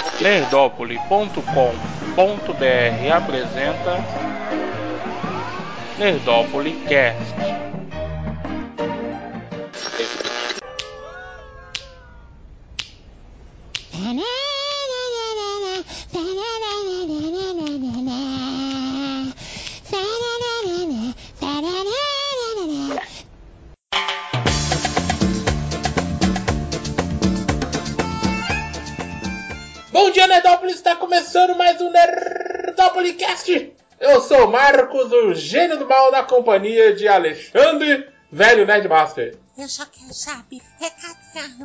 Nerdópolis.com.br apresenta Nerdópolis Cast. Bom dia, Nerdópolis! Está começando mais um Nerdópolis Cast. Eu sou o Marcos, o gênio do mal, na companhia de Alexandre, velho Nerdmaster. Eu só quero saber recadinho.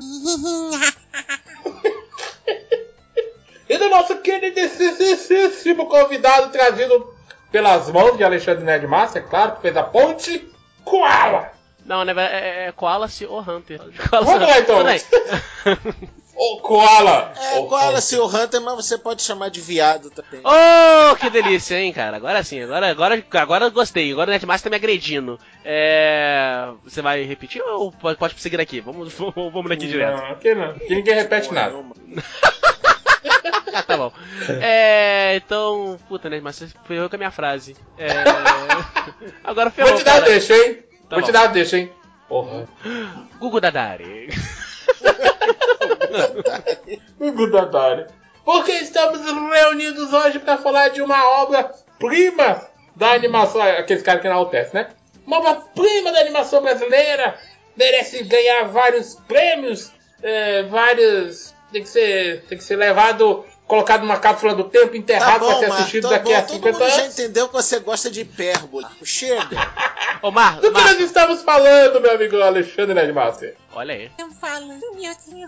E do nosso queridíssimo convidado, trazido pelas mãos de Alexandre Nerdmaster, claro, que fez a ponte, Koala. Não, né, é Koala-se ou Hunter. Vamos lá, então. Ô, Koala! Koala-se ou Hunter, mas você pode chamar de viado também. Oh, que delícia, hein, cara. Agora sim, agora eu gostei. Agora o Nerdmaster tá me agredindo. Você vai repetir ou pode seguir aqui? Vamos daqui direto. Não, aqui não. Aqui ninguém repete nada. Ah, tá bom. Então, puta, Nerdmaster, ferrou com a minha frase. Agora ferrou. Vou te dar cara. deixa, hein? Tá Vou bom. te dar deixa, hein? Porra. Gugu Dadari. Gugu Dadari. Porque estamos reunidos hoje para falar de uma obra-prima da animação. Aqueles caras que não acontece, né? Uma obra-prima da animação brasileira. Merece ganhar vários prêmios. Tem que ser levado, colocado numa cápsula do tempo, enterrado para ser assistido daqui a 50 Todo mundo já anos. entendeu que você gosta de hipérbole. Chega. Ô, Marco. Do que nós estamos falando, meu amigo Alexandre Nerdmaster? Olha aí. Eu falo, meu Deus.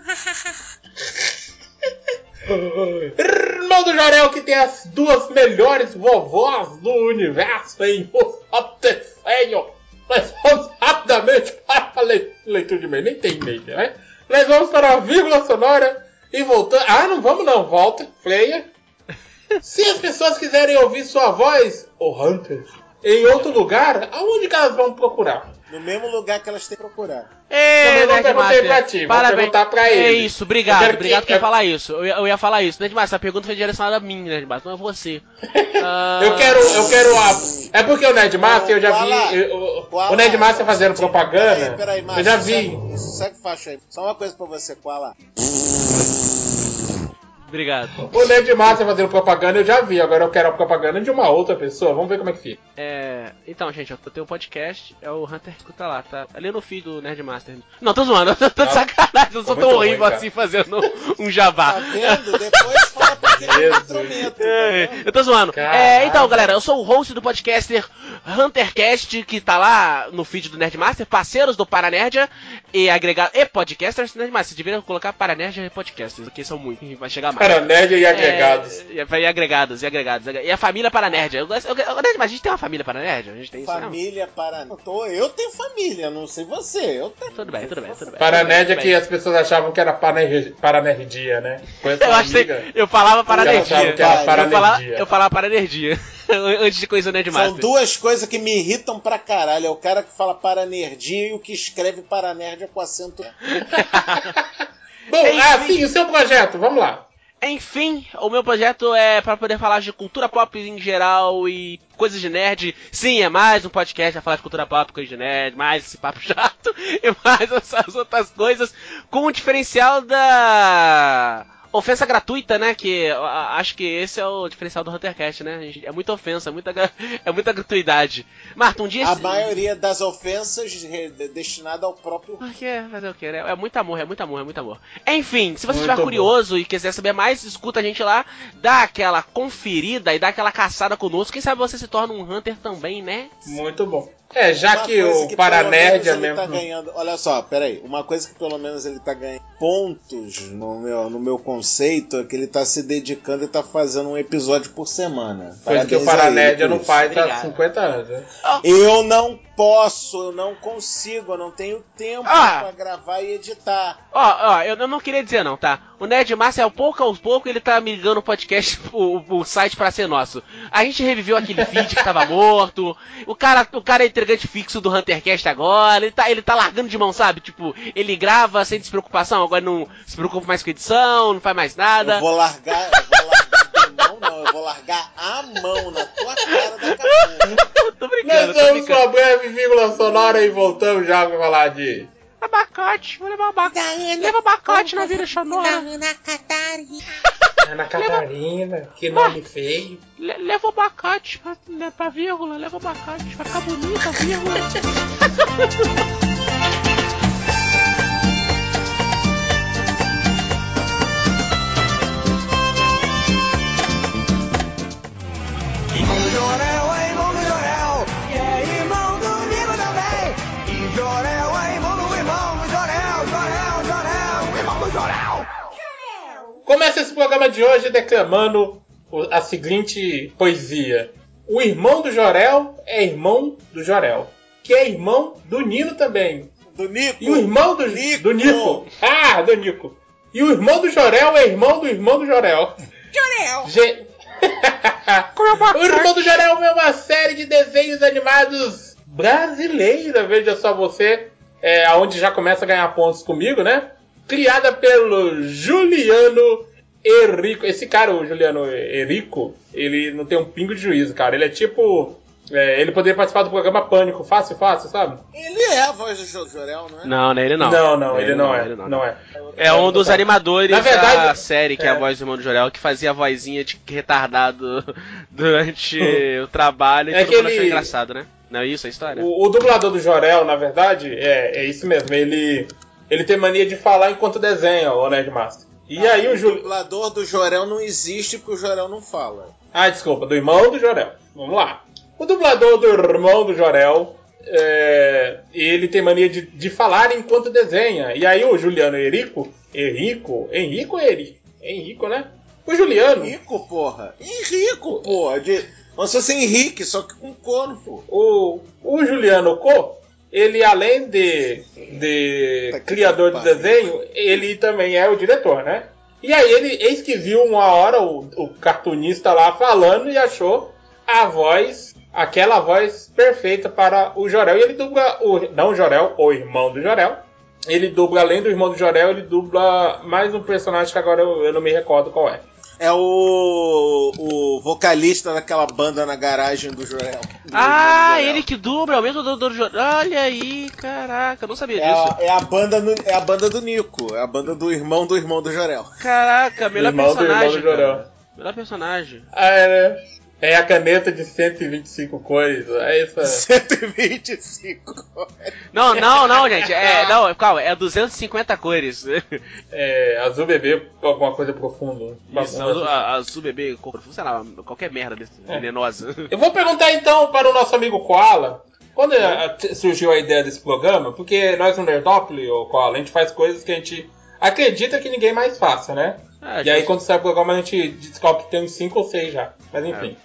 Irmão do Jorel, que tem as duas melhores vovós do universo em Desenho. Nós vamos rapidamente para a leitura de e-mail. Nem tem e-mail, né? Nós vamos para a vírgula sonora e voltando. Ah, não vamos não. Volta, freia. Se as pessoas quiserem ouvir sua voz, o Hunter, em outro lugar, aonde que elas vão procurar? No mesmo lugar que elas têm que procurar. Eu não perguntei pra ti, vou Parabéns. perguntar pra ele. É isso, obrigado por que falar isso. Eu ia falar isso. Nerdmaster, essa pergunta foi direcionada a mim, Nerdmaster, não é você. Eu quero É porque o Nerdmaster, eu já vi. O Nerdmaster fazendo propaganda. Peraí, Márcio, eu já vi. Segue faixa aí. Só uma coisa pra você, Koala. Obrigado. O Nerdmaster fazendo propaganda eu já vi. Agora eu quero a propaganda de uma outra pessoa. Vamos ver como é que fica. Então, gente, eu tenho um podcast, é o Hunter escuta lá, tá ali no feed do Nerdmaster. Não, tô zoando, eu tô de sacanagem, eu sou tão horrível assim fazendo um jabá. Tá vendo? Depois fala porque ele é instrumento. Eu tô zoando. Caralho. Então, galera, eu sou o host do podcaster Huntercast, que tá lá no feed do Nerdmaster, parceiros do Paranerdia e agregados e podcasters. Nerdmaster, você deveria colocar Paranerdia e podcasters, porque são muitos, vai chegar mais. Paranerdia e agregados. E agregados. E a família Paranerdia. Nerdmaster, a gente tem uma família Paranerdia? A gente tem Família Paranerdia. Eu tenho família, não sei você. Eu tenho. Tudo bem. Paranerdia que as pessoas achavam que era Paranerdia, né? Eu acho que eu falava Paranerdia. Eu falava Paranerdia. Antes de conhecer o Nerdmaster. São duas coisas que me irritam pra caralho. É o cara que fala Paranerdia e o que escreve Paranerdia com acento. Bom, sim, o seu projeto, vamos lá. Enfim, o meu projeto é pra poder falar de cultura pop em geral e coisas de nerd. Sim, é mais um podcast pra falar de cultura pop, coisas de nerd, mais esse papo chato e mais essas outras coisas, com o diferencial da ofensa gratuita, né? Que acho que esse é o diferencial do Huntercast, né? É muita ofensa, é muita gratuidade. Marta, um dia... A maioria das ofensas destinada ao próprio... Por quê? Fazer o quê, né? É muito amor. Enfim, se você Muito estiver bom. curioso e quiser saber mais, escuta a gente lá, dá aquela conferida e dá aquela caçada conosco. Quem sabe você se torna um Hunter também, né? Muito bom. Já Uma que coisa o que Paranerdia pelo menos ele mesmo... tá ganhando, olha só, peraí. Uma coisa que pelo menos ele tá ganhando pontos no meu conceito é que ele tá se dedicando e tá fazendo um episódio por semana. Coisa que o Parabéns a ele Paranerdia por não isso. faz há Obrigado. 50 anos, né? Eu não posso, eu não consigo, eu não tenho tempo pra gravar e editar. Eu não queria dizer não, tá? O Nerdmaster, ao pouco ele tá migrando o podcast, o site pra ser nosso. A gente reviveu aquele feed que tava morto, o cara entregou integrante fixo do HunterCast agora, ele tá largando de mão, sabe? Tipo, ele grava sem despreocupação, agora não se preocupa mais com edição, não faz mais nada. Eu vou largar de mão, não, eu vou largar a mão na tua cara daqui a pouco. Tô brincando, Nós vamos com uma breve vírgula sonora e voltamos já pra falar de... abacate, vou levar abacate. Leva abacate na vida sonora. Ana Catarina. Ana Catarina, que nome feio. Leva abacate pra vírgula, leva abacate, vai ficar bonita a vírgula. Irmão do Jorel, é irmão do Jorel, e é irmão do Nino também. E Jorel é irmão do Jorel, irmão do Jorel. Começa esse programa de hoje declamando a seguinte poesia. O irmão do Jorel é irmão do Jorel, que é irmão do Nino também. Do Nico. E o irmão do Nico. Ah, do Nico. E o irmão do Jorel é irmão do Jorel. Jorel. O Irmão do Jorel é uma série de desenhos animados brasileira, veja só você, onde já começa a ganhar pontos comigo, né? Criada pelo Juliano Erico. Esse cara, o Juliano Erico, ele não tem um pingo de juízo, cara. Ele é tipo... ele poderia participar do programa Pânico, fácil, sabe? Ele é a voz do Jorel, não é? Não, ele não. Não, ele não é. É um dos animadores Na verdade, da série, que é a voz do irmão do Jorel, que fazia a vozinha de retardado durante o trabalho e É todo que mundo achou ele- engraçado, né? Não é isso a história? O dublador do Jorel, na verdade, é isso mesmo. Ele tem mania de falar enquanto desenha, o Nerdmaster. E aí o Juliano... dublador do Jorel não existe porque o Jorel não fala. Ah, desculpa, do irmão do Jorel. Vamos lá. O dublador do irmão do Jorel, ele tem mania de falar enquanto desenha. E aí o Juliano Henrico, né? O Juliano, Henrico, porra. Como se fosse Henrique, só que com corno, pô. o Juliano Co, ele além de criador de desenho, ele também é o diretor, né? E aí eis que viu uma hora o cartunista lá falando e achou aquela voz perfeita para o Jorel. E ele dubla, não o Jorel, o irmão do Jorel. Ele dubla, além do irmão do Jorel, ele dubla mais um personagem que agora eu não me recordo qual é. É o vocalista daquela banda na garagem do Jorel. Ah, ele que dubla, é o mesmo do Jorel. Olha aí, caraca, eu não sabia disso. É a banda do Nico, é a banda do irmão do Jorel. Caraca, melhor Irmão do irmão personagem, do Jorel. cara. Melhor personagem. É a caneta de 125 cores. É isso. 125. Não, gente. Calma, é 250 cores. Azul bebê, alguma coisa profunda. Isso, azul bebê, sei lá, qualquer merda desse, venenosa. Eu vou perguntar então para o nosso amigo Koala. Quando surgiu a ideia desse programa, porque nós no Nerdópolis, Koala, a gente faz coisas que a gente acredita que ninguém mais faça, né? E aí quando sai o programa a gente descobre que tem uns 5 ou 6 já. Mas enfim.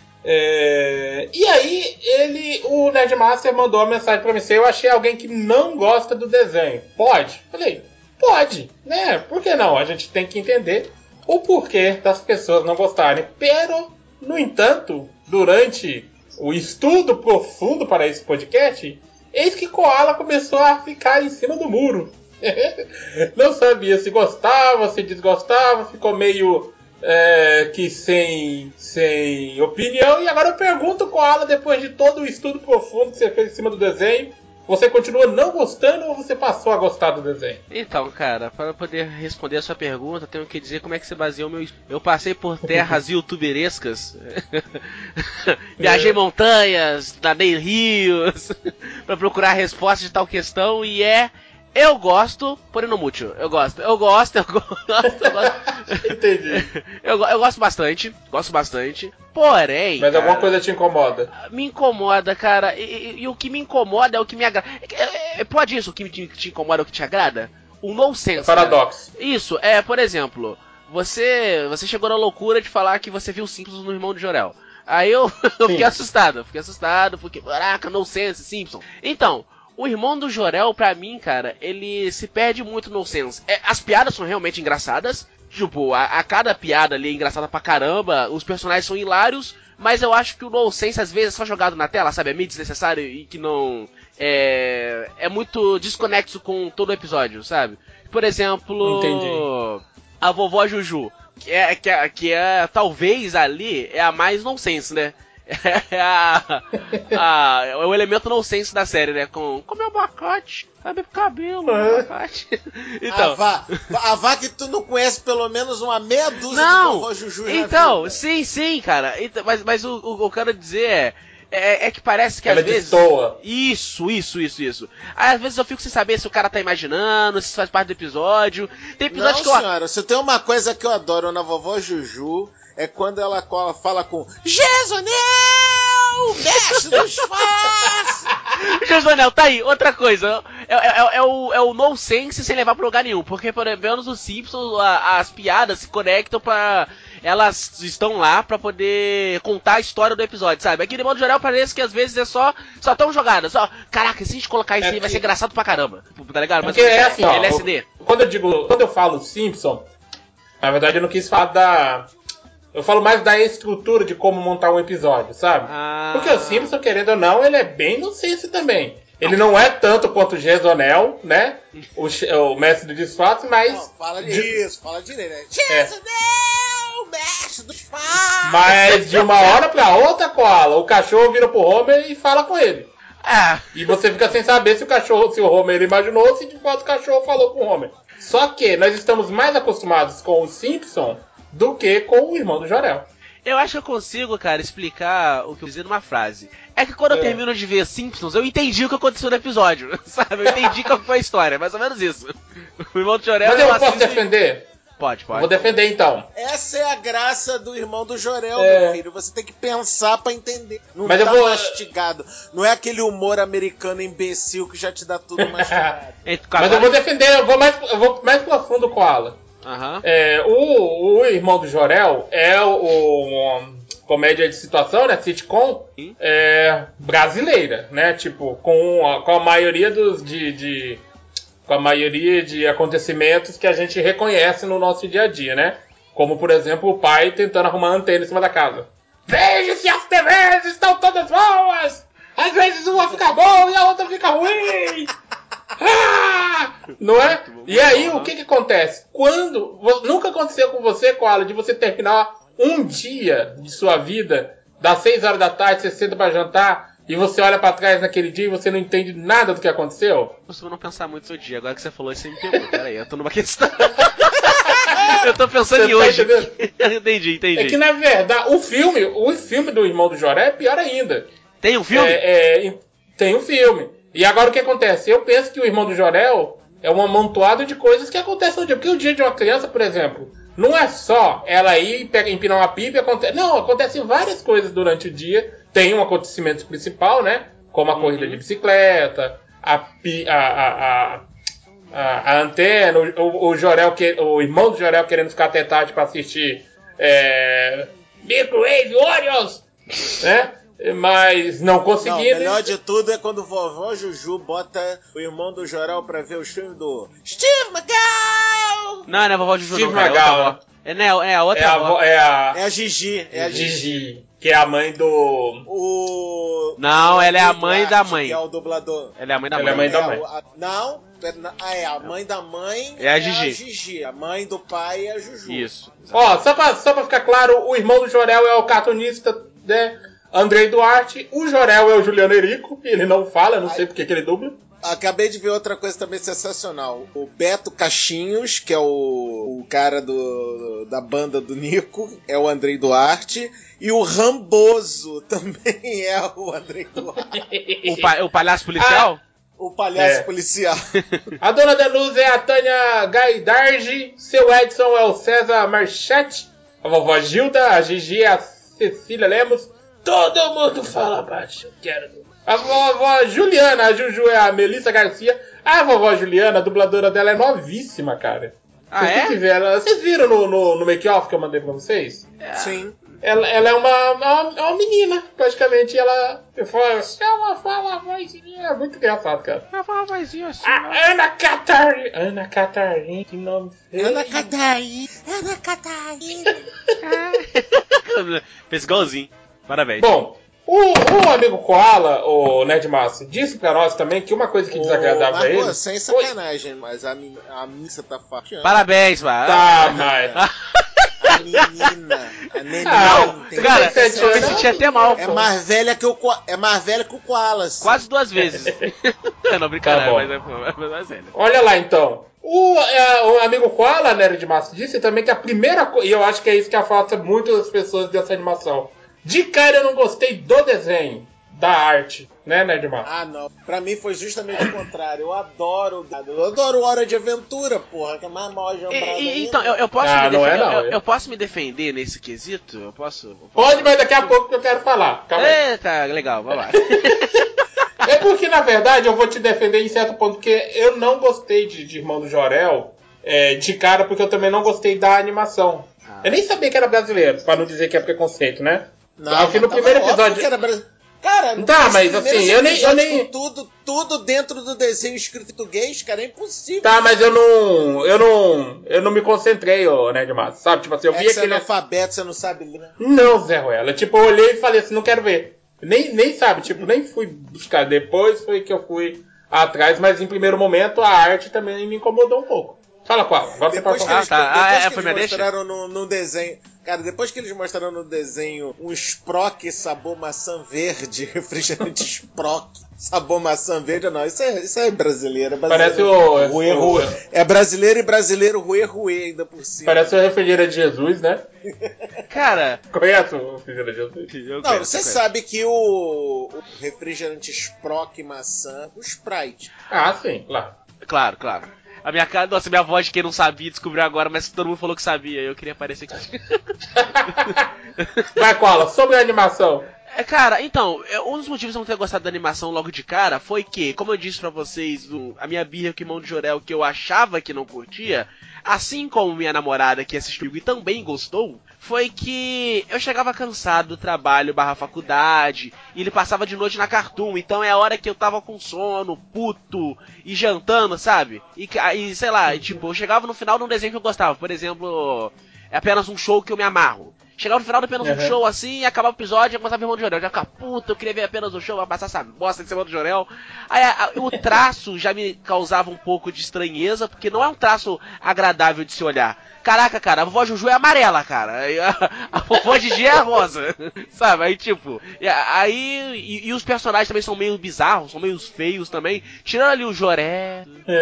E aí o Nerdmaster mandou uma mensagem pra mim. Eu achei alguém que não gosta do desenho. Pode? Falei, pode, né? Por que não? A gente tem que entender o porquê das pessoas não gostarem. Pero, no entanto, durante o estudo profundo para esse podcast, eis que Koala começou a ficar em cima do muro. Não sabia se gostava, se desgostava, ficou meio que sem opinião. E agora eu pergunto, Koala, depois de todo o estudo profundo que você fez em cima do desenho, você continua não gostando ou você passou a gostar do desenho? Então, cara, para poder responder a sua pergunta, tenho que dizer como é que você baseou meu... Eu passei por terras youtuberescas, viajei montanhas, nadei rios, para procurar a resposta de tal questão, e eu gosto, porém não muito. Eu gosto. Entendi. Eu gosto bastante, porém... Mas cara, alguma coisa te incomoda? Me incomoda, cara, e o que me incomoda é o que me agrada. Pode isso, o que te incomoda é o que te agrada? O nonsense. Paradoxo. Cara. Isso, por exemplo, você chegou na loucura de falar que você viu Simpsons no Irmão de Jorel. Aí eu fiquei assustado, porque, caraca, nonsense, Simpsons. Então... O Irmão do Jorel, pra mim, cara, ele se perde muito no senso. As piadas são realmente engraçadas. Tipo, a cada piada ali é engraçada pra caramba. Os personagens são hilários. Mas eu acho que o nonsense, às vezes, é só jogado na tela, sabe? É meio desnecessário e que não... É muito desconexo com todo o episódio, sabe? Por exemplo... Entendi. A vovó Juju. Que é talvez ali é a mais nonsense, né? É o elemento nonsense da série, né? Com meu abacate, sabe pro cabelo, abacate. Então, A vá que tu não conhece pelo menos uma meia dúzia de vovó Juju. Então, sim, cara. Mas o que eu quero dizer é que parece que ela às vezes... destoa. Isso. Aí, às vezes eu fico sem saber se o cara tá imaginando, se isso faz parte do episódio. Tem episódio que eu... senhora, se tem uma coisa que eu adoro na vovó Juju, é quando ela fala com Gesonel, mestre dos fãs! Gesonel, tá aí, outra coisa. É o nonsense sem levar pra lugar nenhum. Porque, por menos os Simpsons, as piadas se conectam pra... Elas estão lá pra poder contar a história do episódio, sabe? Aqui, de modo geral, parece que às vezes é só tão jogadas. Caraca, se a gente colocar isso aí, vai ser engraçado pra caramba. Tá ligado? Mas porque é assim, ó, LSD. Quando eu falo Simpson, na verdade eu não quis falar eu falo mais da estrutura de como montar um episódio, sabe? Porque o Simpson, querendo ou não, ele é bem nonsense também. Ele não é tanto quanto o Gesonel, né? O mestre do disfarce, mas... Não, fala direito, né? Gesonel, mestre do disfarce! Mas de uma hora pra outra, Koala, o cachorro vira pro Homer e fala com ele. E você fica sem saber se o Homer imaginou ou se de fato o cachorro falou com o Homer. Só que nós estamos mais acostumados com o Simpson do que com o Irmão do Jorel. Eu acho que eu consigo, cara, explicar o que eu dizer numa frase. É que quando eu termino de ver Simpsons, eu entendi o que aconteceu no episódio, sabe? Eu entendi qual foi a história, mais ou menos isso. O Irmão do Jorel... Mas eu posso defender? Pode. Vou defender, então. Essa é a graça do Irmão do Jorel, meu filho. Você tem que pensar pra entender. Não mas tá eu vou... mastigado. Não é aquele humor americano imbecil que já te dá tudo mastigado. Mas eu vou defender, eu vou mais profundo com a Koala. O Irmão do Jorel é o comédia de situação, né? Sitcom brasileira, né? Tipo, com a maioria com a maioria de acontecimentos que a gente reconhece no nosso dia a dia, né? Como, por exemplo, o pai tentando arrumar uma antena em cima da casa. Veja se as TVs estão todas boas! Às vezes uma fica boa e a outra fica ruim! Não é? E aí, o que acontece? Nunca aconteceu com você, Koala, de você terminar um dia de sua vida, das 6 horas da tarde, você senta pra jantar, e você olha pra trás naquele dia e você não entende nada do que aconteceu? Eu costumo não pensar muito no seu dia. Agora que você falou isso, você me pegou. Pera aí, eu tô numa questão. Eu tô pensando em hoje. Entendi. É que, na verdade, o filme do Irmão do Joré é pior ainda. Tem um filme? Tem um filme. E agora o que acontece? Eu penso que o Irmão do Jorel é um amontoado de coisas que acontecem no dia. Porque o dia de uma criança, por exemplo, não é só ela ir empinar uma pipa e acontece. Não, acontecem várias coisas durante o dia. Tem um acontecimento principal, né? Como a corrida de bicicleta, a antena, o Irmão do Jorel querendo ficar até tarde pra assistir Microwave Warriors, né? Mas não conseguindo. Não, o melhor de tudo é quando vovó Juju bota o Irmão do Jorel pra ver o filme do Steve Magal! Não é a vovó Juju, Steve não, cara, Magal. É a outra avó. É a Gigi. Gigi, que é a mãe do... Não, ela é a mãe da mãe. Que é o dublador. Ela é a mãe da mãe. Ela é a mãe da mãe. A mãe da mãe é a Gigi. A Gigi. A mãe do pai é a Juju. Isso. Ó, só pra ficar claro, o Irmão do Jorel é o cartunista, né? Andrei Duarte. O Jorel é o Juliano Erico. Ele não fala, não sei porque que ele dubla. Acabei de ver outra coisa também sensacional. O Beto Caixinhos, que é o cara da banda do Nico, é o Andrei Duarte. E o Ramboso também é o Andrei Duarte. O palhaço policial? O palhaço policial. A dona da luz é a Tânia Gaidardi. Seu Edson é o César Marchetti. A vovó Gilda, a Gigi é a Cecília Lemos. Todo mundo fala baixo. A vovó Juliana, a Juju é a Melissa Garcia. A vovó Juliana, a dubladora dela é novíssima, cara. Vocês viram no make-off que eu mandei pra vocês? Sim. ela é uma menina, praticamente. E ela fala a vozinha. É muito engraçado, cara. Ela fala uma vozinha assim. A Ana Catarina, que nome feio. Ana Catarina. Fez igualzinho. Parabéns. Bom, o amigo Koala, o Nerd Massa, disse pra nós também que uma coisa que desagradava Marcos, ele... sem sacanagem, mas a missa tá fatiando. Parabéns, mano. Tá, mas... A menina. A neném. tem Cara, 17 eu me anos. senti até mal. É mais velha que o Koala. Quase 2 vezes. Não, brincadeira, Tá bom. mas é mais velho. Olha lá, então. O amigo Koala, Nerd Massa, disse também que a primeira coisa... E eu acho que é isso que afasta muito as pessoas dessa animação. De cara, eu não gostei do desenho, da arte, né, Nerd Massa? Ah, não. Pra mim foi justamente o contrário. Eu adoro Hora de Aventura, porra, que é mais mal ajambrado ainda. Então, eu posso Ah, me não é defender. não, Eu posso me defender nesse quesito? Eu posso? Pode, mas daqui a pouco que eu quero falar. Calma aí. Eita, legal, vamos lá. É porque, na verdade, eu vou te defender em certo ponto, porque eu não gostei de Irmão do Jorel de cara, porque eu também não gostei da animação. Eu nem sabia que era brasileiro, pra não dizer que é preconceito, né? Não, Aqui no mas primeiro óbvio episódio... que era brasileiro. Cara, não Tá, faz mas primeiros assim, eu nem- episódios com tudo dentro do desenho escrito em português, cara, é impossível. Tá, mas eu não me concentrei, ô Nerd Massa, sabe? Tipo assim, eu É vi que você é aquele... analfabeto, você não sabe ler, né? Não, Zé Ruela. Tipo, eu olhei e falei assim, não quero ver. Nem sabe, tipo, nem fui buscar. Depois foi que eu fui atrás, mas em primeiro momento a arte também me incomodou um pouco. Fala qual? Agora você pode Depois que falar. eles, foi minha deixa? mostraram no desenho... Cara, depois que eles mostraram no desenho um Sprock sabor maçã verde, refrigerante Sprock sabor maçã verde, não, isso é brasileiro. É Parece brasileiro. o... É brasileiro e brasileiro ruê ainda por cima. Parece o refrigerante de Jesus, né? Cara, Conhece o refrigerante de Jesus? eu Não, conheço, você eu conheço. sabe que o refrigerante Sprock maçã, o Sprite. Ah, sim, claro. Claro. A minha cara, nossa, minha voz de quem não sabia descobriu agora, mas todo mundo falou que sabia. Eu queria aparecer aqui. Vai, Cola, sobre a animação. Cara, então, um dos motivos de eu não ter gostado da animação logo de cara foi que, como eu disse pra vocês, a minha birra com o Irmão de Jorel, que eu achava que não curtia, assim como minha namorada que assistiu e também gostou, foi que eu chegava cansado do trabalho / faculdade, e ele passava de noite na Cartoon, então é a hora que eu tava com sono, puto, e jantando, sabe? E sei lá, tipo, eu chegava no final de um desenho que eu gostava, por exemplo, é apenas um show que eu me amarro. Chegava no final de apenas um show assim, acabava o episódio e começava a ver o Irmão de Jorel. Eu já ficava, puta, eu queria ver apenas um show, vai passar essa bosta de Irmão de Jorel. Aí o traço já me causava um pouco de estranheza, porque não é um traço agradável de se olhar. Caraca, cara, a vovó Juju é amarela, cara. A vovó Gigi é rosa. Sabe? Aí, tipo... E os personagens também são meio bizarros, são meio feios também. Tirando ali o Jorel...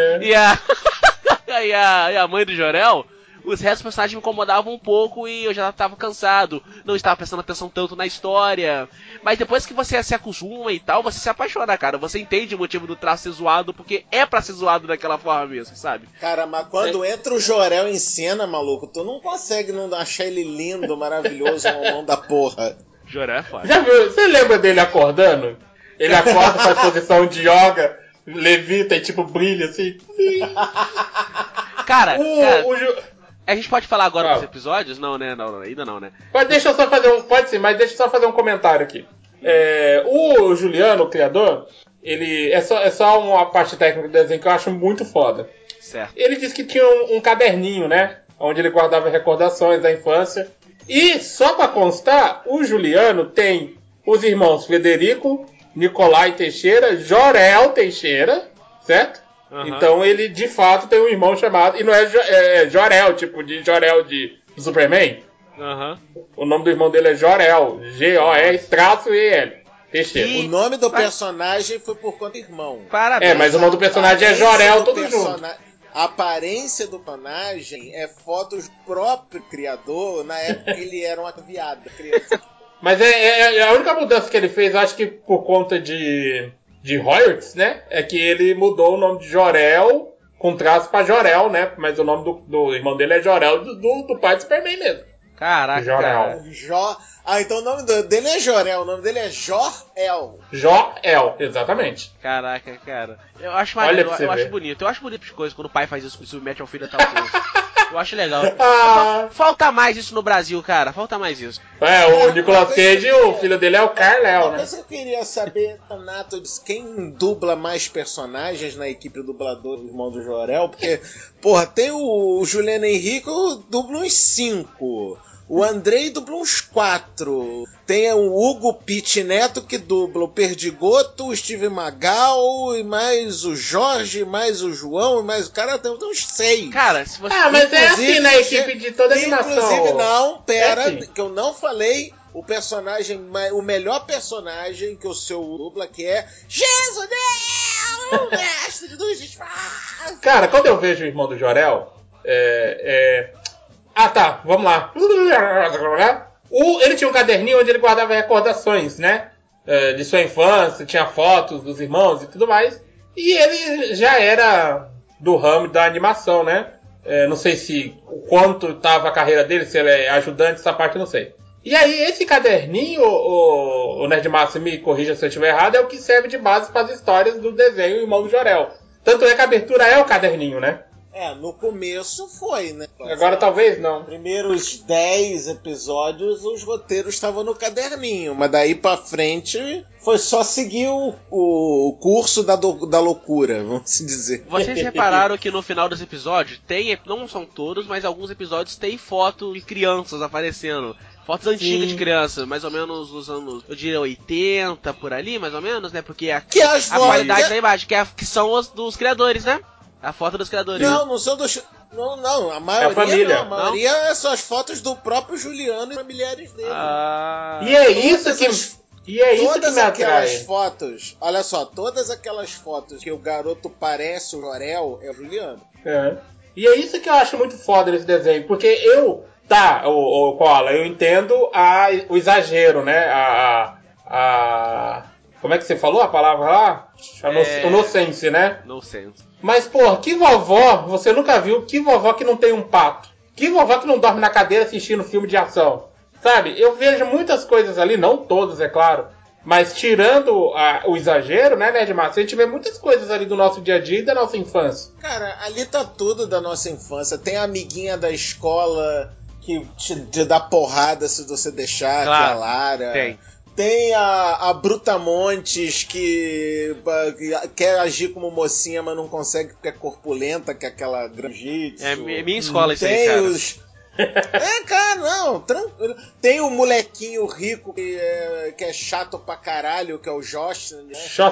E a mãe do Jorel... Os restos dos personagens me incomodavam um pouco e eu já tava cansado. Não estava prestando atenção tanto na história. Mas depois que você se acostuma e tal, você se apaixona, cara. Você entende o motivo do traço ser zoado, porque é pra ser zoado daquela forma mesmo, sabe? Cara, mas quando entra o Jorel em cena, maluco, tu não consegue não achar ele lindo, maravilhoso, no mão da porra. Jorel é foda. Já viu? Você lembra dele acordando? Ele acorda, faz posição de yoga, levita e tipo brilha assim. Cara, O a gente pode falar agora dos episódios? Não, né? Não, ainda não, né? Deixa eu só fazer pode sim, mas deixa eu só fazer um comentário aqui. O Juliano, o criador, ele é só uma parte técnica do desenho que eu acho muito foda. Certo. Ele disse que tinha um caderninho, né? Onde ele guardava recordações da infância. E, só pra constar, o Juliano tem os irmãos Frederico, Nicolai Teixeira, Jorel Teixeira, certo? Uhum. Então ele, de fato, tem um irmão chamado... E não é Jorel, tipo de Jorel de Superman. Uhum. O nome do irmão dele é Jorel. G-O-R-E-L. Teixeira. O nome do personagem foi por conta do irmão. Parabéns. Mas o nome do personagem é Jorel, tudo junto. A aparência do personagem é fotos do próprio criador na época que ele era uma viada, criança. Mas a única mudança que ele fez, eu acho que por conta de royalties, né? É que ele mudou o nome de Jorel com traço pra Jorel, né? Mas o nome do irmão dele é Jorel, do pai do Superman mesmo. Caraca. Jorel. Então o nome dele é Jorel, o nome dele é Jor-El. Jor-El, exatamente. Caraca, cara. Eu acho maneiro, eu acho bonito. Eu acho bonito as coisas quando o pai faz isso, se submete ao filho a tal coisa. Eu acho legal. Ah. Falta mais isso no Brasil, cara. Falta mais isso. O Nicolas Cage, o filho dele é o Kal-El, né? Mas eu queria saber, Renato, quem dubla mais personagens na equipe dubladora do Irmão do Jorel, porque, porra, tem o Juliano Henrique, dubla uns 5. O Andrei dubla uns 4. Tem o Hugo Pitt Neto que dubla o Perdigoto, o Steve Magal, e mais o Jorge, mais o João, e mais o cara, tem uns 6. Cara, se você... Mas é assim na equipe de toda animação. Inclusive, não, pera, É assim. que eu não falei o personagem, o melhor personagem que o seu dubla, que é Jesus, o mestre dos disfarces. Cara, quando eu vejo o Irmão do Jorel, Ah, tá, vamos lá. Ele tinha um caderninho onde ele guardava recordações, né? De sua infância, tinha fotos dos irmãos e tudo mais. E ele já era do ramo da animação, né? Não sei se o quanto estava a carreira dele, se ele é ajudante, essa parte eu não sei. E aí, esse caderninho, o Nerdmaster me corrija se eu estiver errado, é o que serve de base para as histórias do desenho Irmão do Jorel. Tanto é que a abertura é o caderninho, né? No começo foi, né? Agora talvez não. Primeiros 10 episódios, os roteiros estavam no caderninho, mas daí pra frente foi só seguir o curso da loucura, vamos dizer. Vocês repararam que no final dos episódios tem, não são todos, mas alguns episódios tem foto de crianças aparecendo. Fotos antigas de criança, mais ou menos nos anos, eu diria 80, por ali, mais ou menos, né? Porque a qualidade da imagem, que são os dos criadores, né? A foto dos criadores. Não são dos... Não, a maioria família. não. A maioria são as fotos do próprio Juliano e familiares dele. E é isso que me atrai. Fotos, olha só, todas aquelas fotos que o garoto parece o Jorel é o Juliano. E é isso que eu acho muito foda nesse desenho, porque Koala, eu entendo o exagero, né? Como é que você falou a palavra lá? Nonsense, né? Nonsense. Mas, pô, que vovó, você nunca viu, que vovó que não tem um pato? Que vovó que não dorme na cadeira assistindo filme de ação? Sabe? Eu vejo muitas coisas ali, não todas, é claro, mas tirando o exagero, né, Nerdmaster, a gente vê muitas coisas ali do nosso dia a dia e da nossa infância. Cara, ali tá tudo da nossa infância. Tem a amiguinha da escola que te dá porrada se você deixar, claro, que é a Lara. Tem a Brutamontes que quer agir como mocinha, mas não consegue porque é corpulenta, que é aquela grande. É minha escola isso aí, cara. Cara, não, tranquilo. Tem o molequinho rico que é chato pra caralho, que é o Josh, né?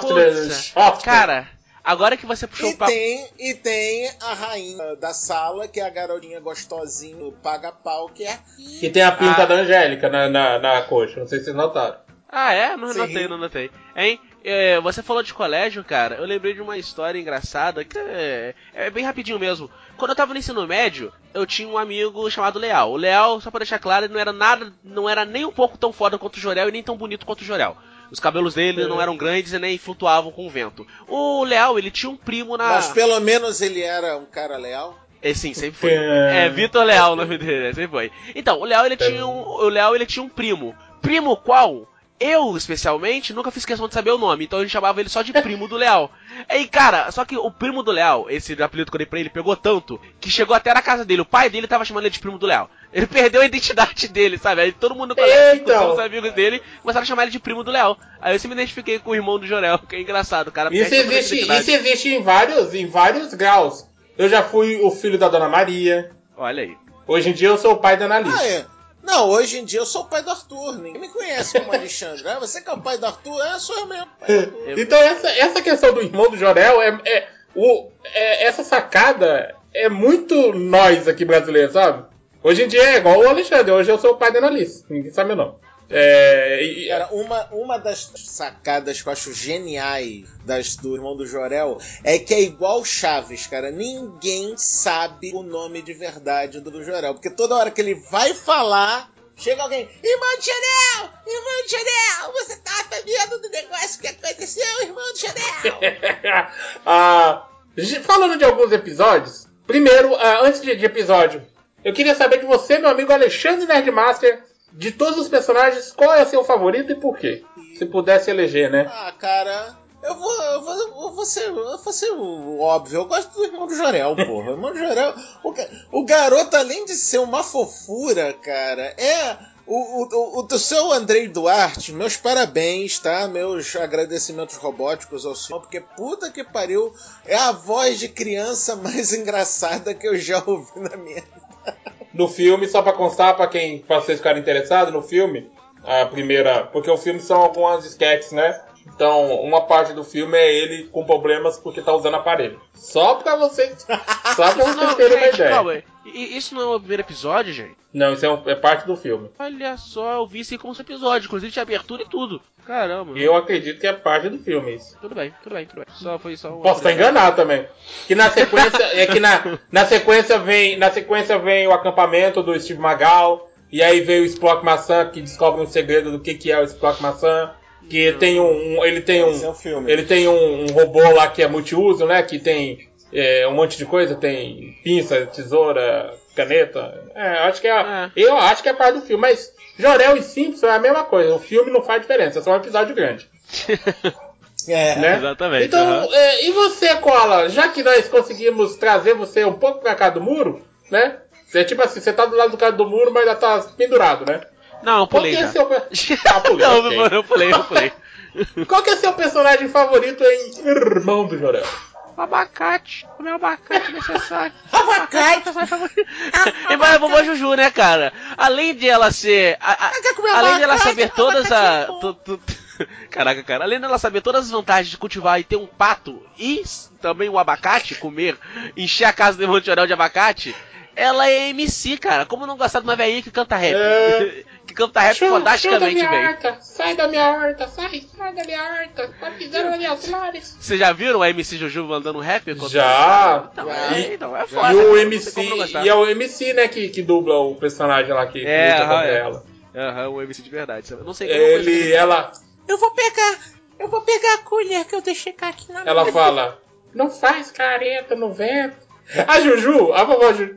Cara, agora que você puxou o papo... E tem a rainha da sala, que é a garotinha gostosinha, paga-pau, que é... Que tem a pinta da Angélica na coxa, não sei se vocês notaram. Não notei. Hein? Você falou de colégio, cara. Eu lembrei de uma história engraçada que é bem rapidinho mesmo. Quando eu tava no ensino médio, eu tinha um amigo chamado Leal. O Leal, só pra deixar claro, ele não era nem um pouco tão foda quanto o Jorel e nem tão bonito quanto o Jorel. Os cabelos dele não eram grandes e nem flutuavam com o vento. O Leal, ele tinha um primo na... Mas pelo menos ele era um cara leal? Sim, sempre foi. Vitor Leal o nome dele, sempre foi. Então, o Leal, ele tinha um primo. Primo qual? Eu, especialmente, nunca fiz questão de saber o nome, então a gente chamava ele só de primo do Leal. E, cara, só que o primo do Leal, esse apelido que eu dei pra ele, pegou tanto que chegou até na casa dele. O pai dele tava chamando ele de primo do Leal. Ele perdeu a identidade dele, sabe? Aí todo mundo, os amigos dele, começaram a chamar ele de primo do Leal. Aí eu sempre me identifiquei com o irmão do Jorel, que é engraçado, cara. Isso existe em vários graus. Eu já fui o filho da Dona Maria. Olha aí. Hoje em dia eu sou o pai da Annalise. Não, hoje em dia eu sou o pai do Arthur. Ninguém me conhece como Alexandre. Você que é o pai do Arthur? Sou eu mesmo. Então essa questão do irmão do Jorel, essa sacada é muito nós aqui brasileiros, sabe? Hoje em dia é igual o Alexandre. Hoje eu sou o pai da Annalise. Ninguém sabe meu nome. Cara, uma das sacadas que eu acho geniais do irmão do Jorel é que é igual Chaves, cara. Ninguém sabe o nome de verdade do Jorel. Porque toda hora que ele vai falar, chega alguém: Irmão do Jorel, você tá sabendo do negócio que aconteceu, irmão do Jorel? Falando de alguns episódios, primeiro, antes de episódio, eu queria saber de você, meu amigo Alexandre Nerdmaster. De todos os personagens, qual é o seu favorito e por quê? Se pudesse eleger, né? Cara, Eu vou ser o óbvio. Eu gosto do Irmão do Jorel, porra. O Irmão do Jorel. O garoto, além de ser uma fofura, cara, o seu Andrei Duarte, meus parabéns, tá? Meus agradecimentos robóticos ao senhor, porque puta que pariu, é a voz de criança mais engraçada que eu já ouvi na minha vida. No filme, só pra constar, pra vocês ficarem interessados, no filme, a primeira. Porque o filme são algumas sketches, né? Então, uma parte do filme é ele com problemas porque tá usando aparelho. Só pra vocês terem uma ideia. Calma, isso não é o primeiro episódio, gente? Não, isso é parte do filme. Olha só, eu vi isso aí como um episódio, inclusive tinha abertura e tudo. Caramba. Eu acredito que é parte do filme isso. Tudo bem. Foi só Posso estar enganado também. Que na sequência na sequência vem o acampamento do Steve Magal, e aí vem o Spock Maçã que descobre um segredo do que é o Spock Maçã. Que ele tem um robô lá que é multiuso, né? Que tem um monte de coisa, tem pinça, tesoura, caneta. Eu acho que é parte do filme, mas Jorel e Simpson é a mesma coisa. O filme não faz diferença, é só um episódio grande. Né? Exatamente. Então, e você, Koala? Já que nós conseguimos trazer você um pouco pra cá do muro, né? Você, tipo assim, você tá do lado do cara do muro, mas ainda tá pendurado, né? Não, eu pulei já. Pulei, não, okay. eu pulei. Qual que é seu personagem favorito em Irmão do Jorel? O abacate. O meu abacate necessário. Abacate? Embora a vovó Juju, né, cara? Além de ela ser... além de ela saber todas as... Caraca, cara. Além de ela saber todas as vantagens de cultivar e ter um pato e também um abacate, comer, encher a casa do Irmão do Jorel de abacate... Ela é MC, cara. Como não gostar de uma velhinha que canta rap? Que canta rap fodasticamente bem. Sai da minha horta, sai da minha horta. Tá pisando nas minhas flores. Vocês já viram a MC Juju mandando rap? Já. Então é foda. E o MC, e é o MC, né, que dubla o personagem lá que luta contra ela. O MC de verdade. Eu não sei como Eu vou pegar a colher que eu deixei cá aqui na Ela fala, não faz careta no vento. A Juju, a vovó Juju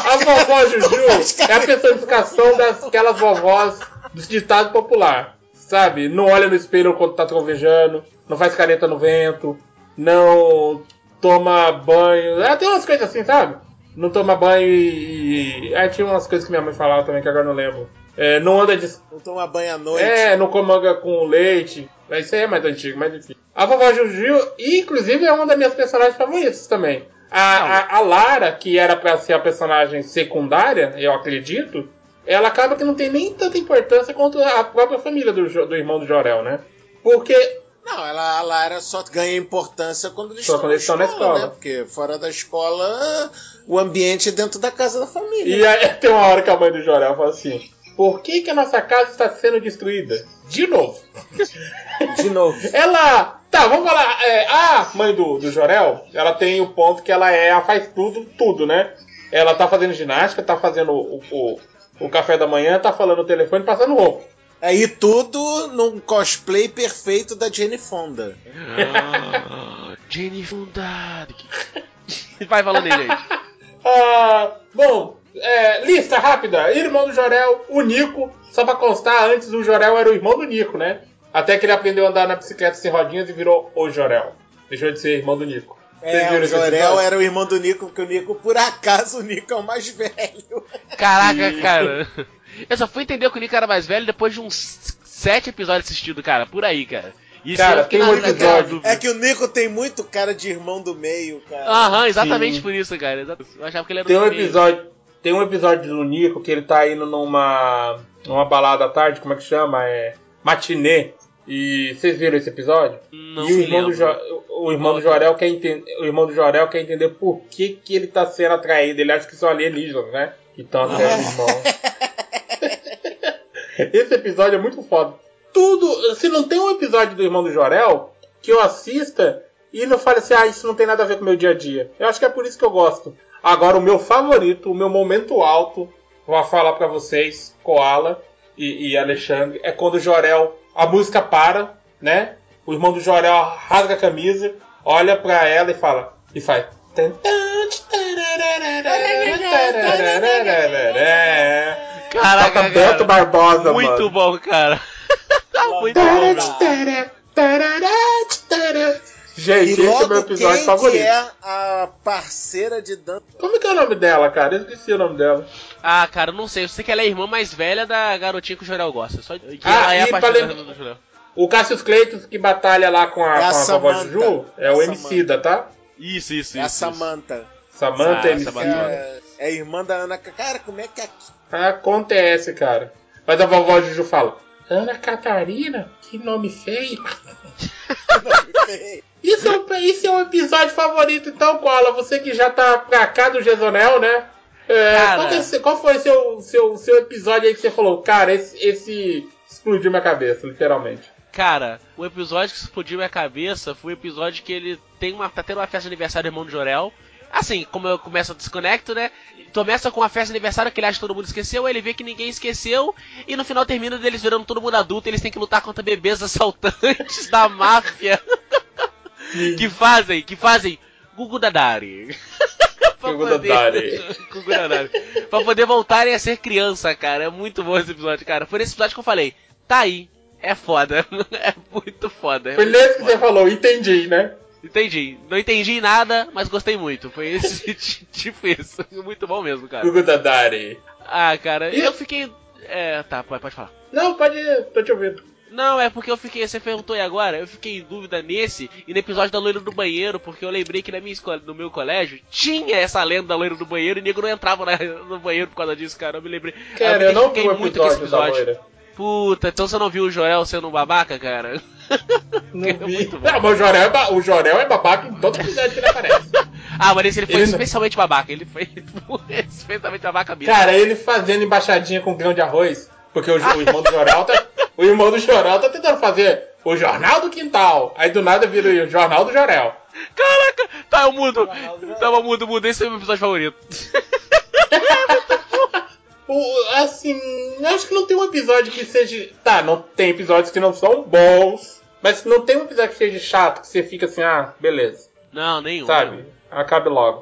é a personificação daquelas vovós do ditado popular, sabe? Não olha no espelho quando tá trovejando, não faz careta no vento, não toma banho. Tem umas coisas assim, sabe? Não toma banho e... tinha umas coisas que minha mãe falava também que agora não lembro. Não anda de... Não toma banho à noite. Não comanga com leite. Isso aí é mais antigo, mas enfim. A vovó Juju, inclusive, é uma das minhas personagens favoritas também. A Lara, que era pra ser a personagem secundária, eu acredito, ela acaba que não tem nem tanta importância quanto a própria família do Irmão do Jorel, né? Porque... Não, a Lara só ganha importância quando eles estão na escola, né? Porque fora da escola, o ambiente é dentro da casa da família. E aí tem uma hora que a mãe do Jorel fala assim, por que a nossa casa está sendo destruída? De novo. Ela... Tá, vamos falar. A mãe do Jorel, ela tem o ponto que ela faz tudo, né? Ela tá fazendo ginástica, tá fazendo o café da manhã, tá falando no telefone, passando roupa. Aí tudo num cosplay perfeito da Jane Fonda. Jane Fonda. Vai falando aí, gente. Bom, lista rápida. Irmão do Jorel, o Nico. Só pra constar, antes o Jorel era o irmão do Nico, né? Até que ele aprendeu a andar na bicicleta sem rodinhas e virou o Jorel. Deixou de ser irmão do Nico. O Jorel era o irmão do Nico, porque o Nico, por acaso, o Nico é o mais velho. Caraca, cara. Eu só fui entender que o Nico era mais velho depois de uns 7 episódios assistidos, cara. Por aí, cara. Isso cara, tem um episódio. É que o Nico tem muito cara de irmão do meio, cara. Exatamente. Sim. Por isso, cara. Eu achava que ele era Tem um episódio do Nico que ele tá indo numa balada à tarde, como é que chama? Matinê. E vocês viram esse episódio? Não. E o irmão do Jorel quer entender por que ele tá sendo atraído. Ele acha que são alienígenas, né? Que estão atraindo o irmão. Esse episódio é muito foda. Se não tem um episódio do Irmão do Jorel que eu assista e não fale assim, isso não tem nada a ver com o meu dia a dia. Eu acho que é por isso que eu gosto. Agora, o meu favorito, o meu momento alto, vou falar pra vocês, Koala e Alexandre, é quando o Jorel, a música para, né? O Irmão do Jorel rasga a camisa, olha pra ela e faz... Caraca, Beto Barbosa, muito mano. Bom, cara. Muito bom, Gente, E esse é o logo meu episódio quem favorito. que é a parceira de Dan? Como que é o nome dela, cara? Eu esqueci o nome dela. Ah, cara, eu não sei. Eu sei que ela é a irmã mais velha da garotinha que o Jorel gosta. Só que Ah, ela é a e partir pra da lembra- do Jorel. O Cassius Cleiton que batalha lá com a vovó Samantha. Juju é o Emicida, tá? Isso. É a Samantha. Samantha Ah, Emicida. Samantha. É a irmã da Ana. Cara, como é que é? Acontece, cara. Mas a vovó Juju fala: Ana Catarina? Que nome feio. Isso é um episódio favorito, então, Koala. Você que já tá pra cá do Jezonel, né? Qual foi seu episódio aí que você falou? Cara, esse explodiu minha cabeça, literalmente. Cara, o episódio que explodiu minha cabeça foi o episódio que ele tá tendo uma festa de aniversário do irmão do Jorel. Assim, como eu começo a desconecto, né? Começa com a festa de aniversário que ele acha que todo mundo esqueceu, ele vê que ninguém esqueceu, e no final termina deles virando todo mundo adulto, e eles têm que lutar contra bebês assaltantes da máfia. que fazem Gugu Dadari. Gugu Dadari. Gugu Dadari. Pra poder voltarem a ser criança, cara. É muito bom esse episódio, cara. Foi nesse episódio que eu falei, tá aí, é foda. É muito foda. Foi nesse que você falou, entendi, né? Entendi. Não entendi nada, mas gostei muito. Foi esse tipo isso. Muito bom mesmo, cara. Gugu Dadari. Ah, cara, eu fiquei... tá, pode falar. Não, pode ir, tô te ouvindo. Não, é porque você perguntou aí agora, eu fiquei em dúvida nesse e no episódio da loira do banheiro, porque eu lembrei que no meu colégio tinha essa lenda da loira do banheiro e o nego não entrava no banheiro por causa disso, cara. Eu me lembrei. Cara, eu não vi o episódio da loira. Puta, então você não viu o Joel sendo um babaca, cara? Não vi. Não, mas o Jorel é babaca em todo episódio que ele aparece. Ah, mas esse ele foi especialmente babaca. Ele foi especialmente babaca mesmo. Cara, ele fazendo embaixadinha com grão de arroz. Porque o irmão do Jorel tá tentando fazer o Jornal do Quintal. Aí do nada vira o Jornal do Jorel. Caraca! Tá, eu mudo. Tava mudo. Esse é o meu episódio favorito. Assim, eu acho que não tem um episódio que seja... Tá, não tem episódios que não são bons. Mas não tem um episódio que seja chato, que você fica assim, beleza. Não, nenhum. Sabe? Acabe logo.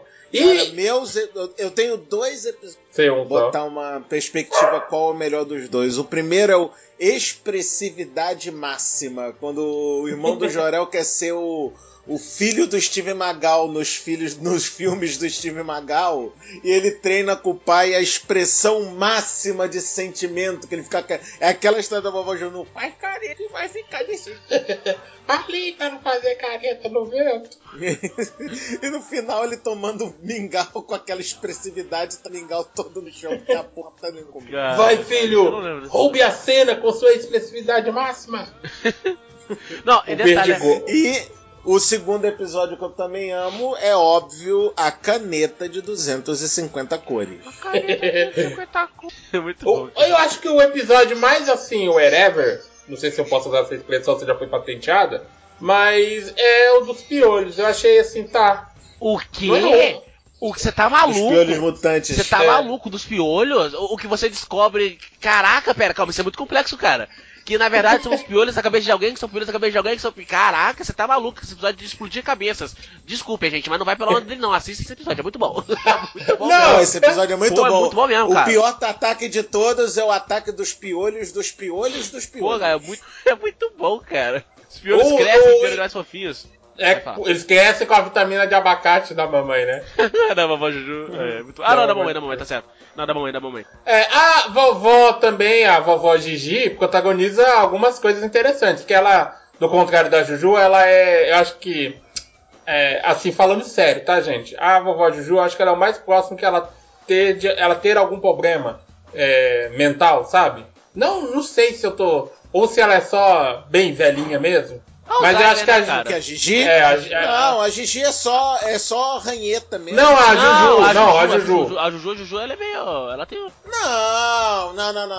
Cara, eu tenho 2 episódios. Vou botar uma perspectiva qual é o melhor dos dois. O primeiro é o expressividade máxima. Quando o irmão do Jorel quer ser o filho do Steve Magal nos filmes do Steve Magal, e ele treina com o pai a expressão máxima de sentimento, que ele fica... É aquela história da vovó Ju, não faz careta e vai ficar desse... Ali pra não fazer careta no vento. E no final ele tomando mingau com aquela expressividade, tá mingau todo no chão, porque a porra tá nem comigo. Vai, filho, roube a cena com sua expressividade máxima. Não, é detalhe... E... o segundo episódio que eu também amo é, óbvio, a caneta de 250 cores. A caneta de 250 cores. É muito bom. Eu acho que o episódio mais assim, wherever, não sei se eu posso usar essa expressão, se já foi patenteada, mas é o dos piolhos. Eu achei assim, tá... O quê? O que você tá maluco? Os piolhos mutantes. Você tá maluco dos piolhos? O que você descobre... Caraca, pera, calma, isso é muito complexo, cara. Que na verdade são os piolhos na cabeça de alguém, que são piolhos na cabeça de alguém, que são... Caraca, você tá maluco, esse episódio de explodir cabeças. Desculpe, gente, mas não vai pela onda dele não, assista esse episódio, é muito bom. Muito bom não, mesmo. esse episódio é muito bom. É muito bom mesmo, cara. O pior ataque de todos é o ataque dos piolhos, dos piolhos, dos piolhos. Pô, cara, é muito bom, cara. Os piolhos crescem e viram mais fofinhos. Eles crescem com a vitamina de abacate da mamãe, né? Da vovó Juju. Muito... não, da mamãe, tá certo. Não, da mamãe. A vovó também, a vovó Gigi, protagoniza algumas coisas interessantes. Que ela, do contrário da Juju, ela é... Eu acho que... assim, falando sério, tá, gente? A vovó Juju, eu acho que ela é o mais próximo que ela ter algum problema mental, sabe? Não sei se eu tô... Ou se ela é só bem velhinha mesmo. Mas eu acho que a Gigi? Não, a Gigi é só ranheta mesmo. Não, a Juju. A Juju, ela é meio... Ela tem... Não.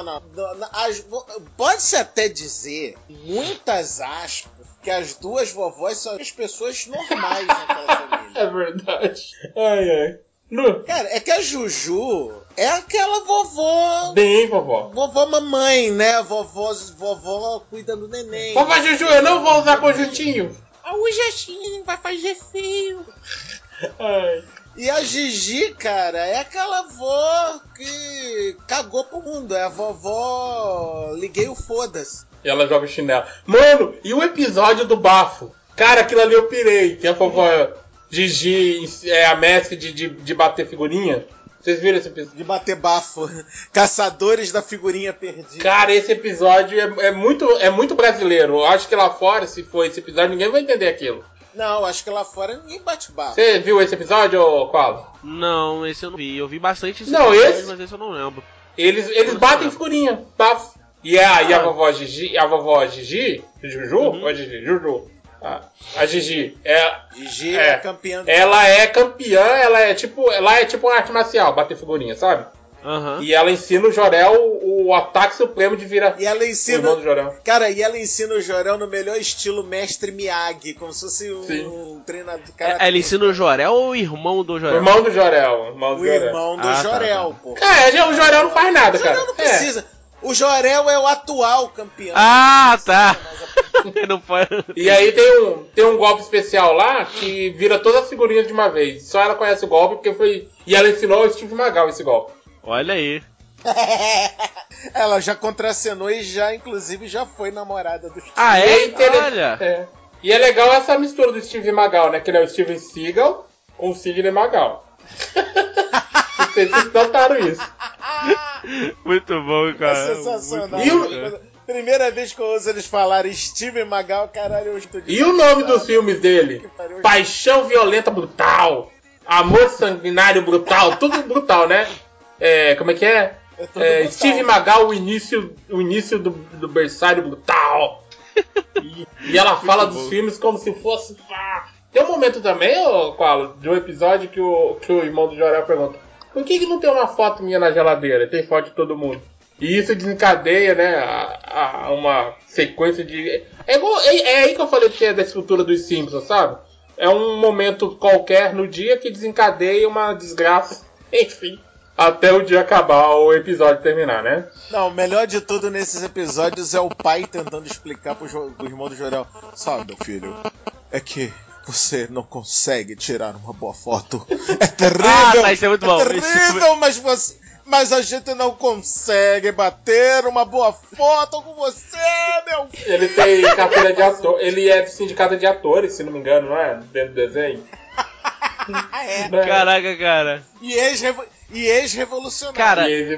Pode-se até dizer, muitas aspas, que as duas vovós são as pessoas normais naquela família. É verdade. Ai. Cara, é que a Juju é aquela vovó... Bem, vovó. Vovó mamãe, né? Vovó cuida do neném. Vovó Juju, eu não vou usar conjuntinho. O jeitinho vai fazer feio. Ai. E a Gigi, cara, é aquela vó que cagou pro mundo. É a vovó... Liguei o foda-se. E ela joga o chinelo. Mano, e o episódio do bafo? Cara, aquilo ali eu pirei. Que a vovó Gigi é a mestre de bater figurinha. Vocês viram esse episódio? De bater bafo. Caçadores da figurinha perdida. Cara, esse episódio é muito brasileiro. Eu acho que lá fora, se for esse episódio, ninguém vai entender aquilo. Não, acho que lá fora ninguém bate bafo. Você viu esse episódio, Qualo? Não, esse eu não vi. Eu vi bastante esse Não, episódio, esse- mas esse eu não lembro. Eles batem figurinha, bafo. E a vovó Gigi, Juju? Ou a Gigi? Juju. A Gigi Gigi é campeã do... ela é campeã, ela é tipo uma arte marcial, bater figurinha, sabe? Aham. E ela ensina o Jorel o ataque supremo de virar E ela o ensina... irmão do Jorel. Cara, e ela ensina o Jorel no melhor estilo mestre Miyagi, como se fosse Sim. um treinador de karatê. Ela ensina o Jorel ou o irmão do O Jorel? irmão do Jorel. O irmão do Ah, tá, Jorel, pô. O Jorel não faz nada, O cara. Jorel não precisa. O Jorel é o atual campeão. Ah, tá. Não pode... E aí tem um golpe especial lá que vira todas as figurinhas de uma vez. Só ela conhece o golpe porque foi... E ela ensinou o Steve Magal esse golpe. Olha aí. Ela já contracenou e inclusive, já foi namorada do Steve. Ah, E é? aí, Olha. É. E é legal essa mistura do Steve Magal, né? Que ele é o Steven Seagal com o Sidney Magal. Vocês notaram isso. Muito bom, É cara. sensacional. E o- Primeira vez que eu ouço eles falarem Steven Magal, caralho, eu estou de... E o nome dos filmes dele? Que pariu. Paixão Violenta Brutal. Amor Sanguinário Brutal. Tudo brutal, né? Como é que é? É tudo brutal. Steve Magal, o início do berçário brutal. E ela fala dos filmes como se fosse... Tem um momento também, Qualo, de um episódio que o irmão do Jorel pergunta: por que não tem uma foto minha na geladeira? Tem foto de todo mundo. E isso desencadeia, né, uma sequência de... É aí que eu falei que é da estrutura dos Simpsons, sabe? É um momento qualquer no dia que desencadeia uma desgraça. Enfim, até o dia acabar, o episódio terminar, né? Não, o melhor de tudo nesses episódios é o pai tentando explicar pro irmão do Jorel. Sabe, meu filho, é que você não consegue tirar uma boa foto. É terrível! Ah, tá, isso é muito bom. terrível, mas a gente não consegue bater uma boa foto com você, meu filho! Ele tem carteira de ator. Ele é do sindicato de atores, se não me engano, não é? Dentro do desenho. Caraca, cara. E ex-revolucionário. Cara, E ele-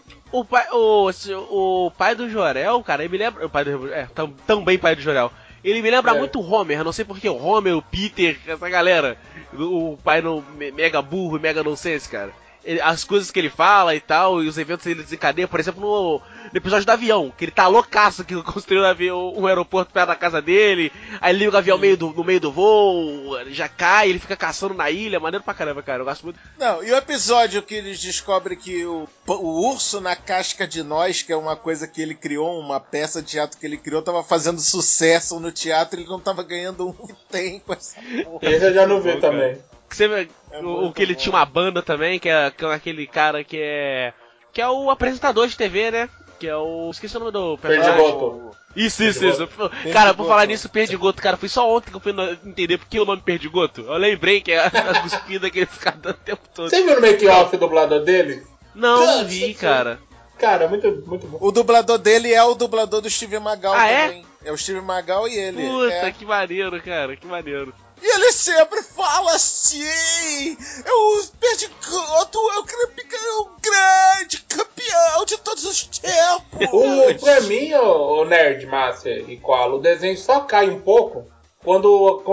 o pai do Jorel, cara, ele me lembra... O pai do... também pai do Jorel. Ele me lembra muito o Homer, não sei porque o Homer, o Peter, essa galera. O pai no mega burro e mega nonsense, cara. As coisas que ele fala e tal, e os eventos que ele desencadeia, por exemplo, no episódio do avião, que ele tá loucaço que construiu um aeroporto perto da casa dele, aí liga o avião no meio do voo, ele já cai, ele fica caçando na ilha, maneiro pra caramba, cara, eu gosto muito. Não, e o episódio que eles descobrem que o urso na casca de nós, que é uma coisa que ele criou, uma peça de teatro que ele criou, tava fazendo sucesso no teatro, ele não tava ganhando um item com essa porra. Esse eu já não vi também. Você vê o que ele tinha uma banda também, que é aquele cara que é o apresentador de TV, né? Que é o... Esqueci o nome do personagem. Perdigoto. Isso. Cara, por falar nisso, Perdigoto, cara, foi só ontem que eu fui entender por que o nome Perdigoto. Eu lembrei que é a cuspida que ele fica dando o tempo todo. Você viu no make-off o dublador dele? Não vi, cara. Cara, muito, muito bom. O dublador dele é o dublador do Steve Magal também. É? É o Steve Magal e ele. Puta, que maneiro, cara, que maneiro. E ele sempre fala assim: o Perdigoto é o grande campeão de todos os tempos. Pra mim, o Nerd, Master e Koala, o desenho só cai um pouco quando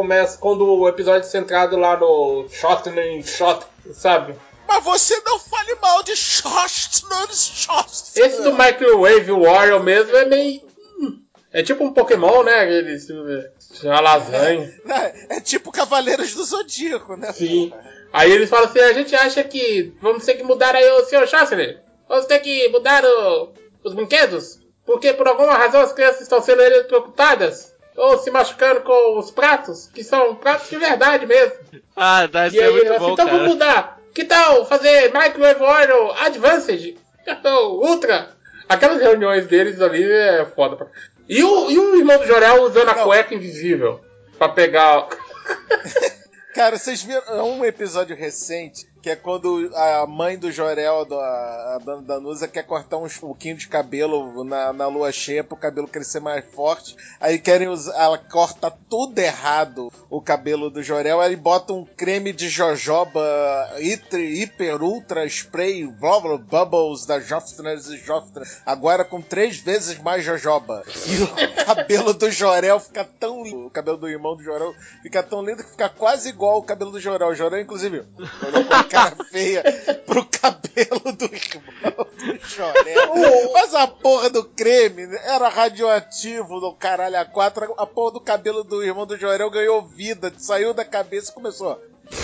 o episódio é centrado lá no Shot, sabe? Mas você não fale mal de Shostman. Esse do Microwave Warrior mesmo é meio... É tipo um Pokémon, né? Uma lasanha. É tipo Cavaleiros do Zodíaco, né? Sim. Aí eles falam assim, a gente acha que vamos ter que mudar aí o Sr. Chancellor. Vamos ter que mudar os brinquedos. Porque por alguma razão as crianças estão sendo eletrocutadas. Ou se machucando com os pratos, que são pratos de verdade mesmo. Ah, tá, isso E é aí, muito assim, bom, então cara. vamos mudar. Que tal fazer Microwave Warrior Advanced? Ultra. Aquelas reuniões deles ali é foda. E o irmão do Jorel usando a cueca invisível pra pegar... Cara, vocês viram um episódio recente que é quando a mãe do Jor-El, a dona Danusa, quer cortar uns pouquinhos de cabelo na lua cheia pro cabelo crescer mais forte. Aí querem usar, ela corta tudo errado o cabelo do Jor-El, aí bota um creme de jojoba hiper ultra spray bubbles da Joftress e Joftress, agora com 3 vezes mais jojoba. E o cabelo do Jor-El fica tão lindo, o cabelo do irmão do Jor-El fica tão lindo que fica quase igual o cabelo do Jor-El. O Jor-El, inclusive, olhou com a cara feia pro cabelo do irmão do Jor-El. Mas a porra do creme era radioativo do caralho a 4. A porra do cabelo do irmão do Jor-El ganhou vida, saiu da cabeça e começou.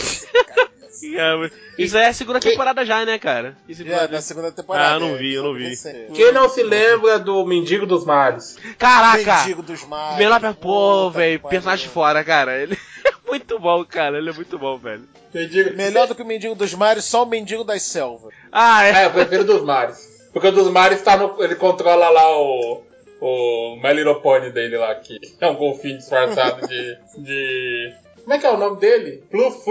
Isso é a segunda temporada já, né, cara? Na segunda temporada. Ah, eu não vi. Quem não se lembra do Mendigo dos Mares? Caraca! Mendigo dos Mares. Melhor pô, velho, personagem fora, cara. Ele é muito bom, cara. Ele é muito bom, velho. Melhor do que o Mendigo dos Mares, só o Mendigo das Selvas. Ah, é. Eu prefiro dos Mares. Porque o dos Mares ele controla lá o My Little Pony dele lá, que é um golfinho disfarçado de... Como é que é o nome dele?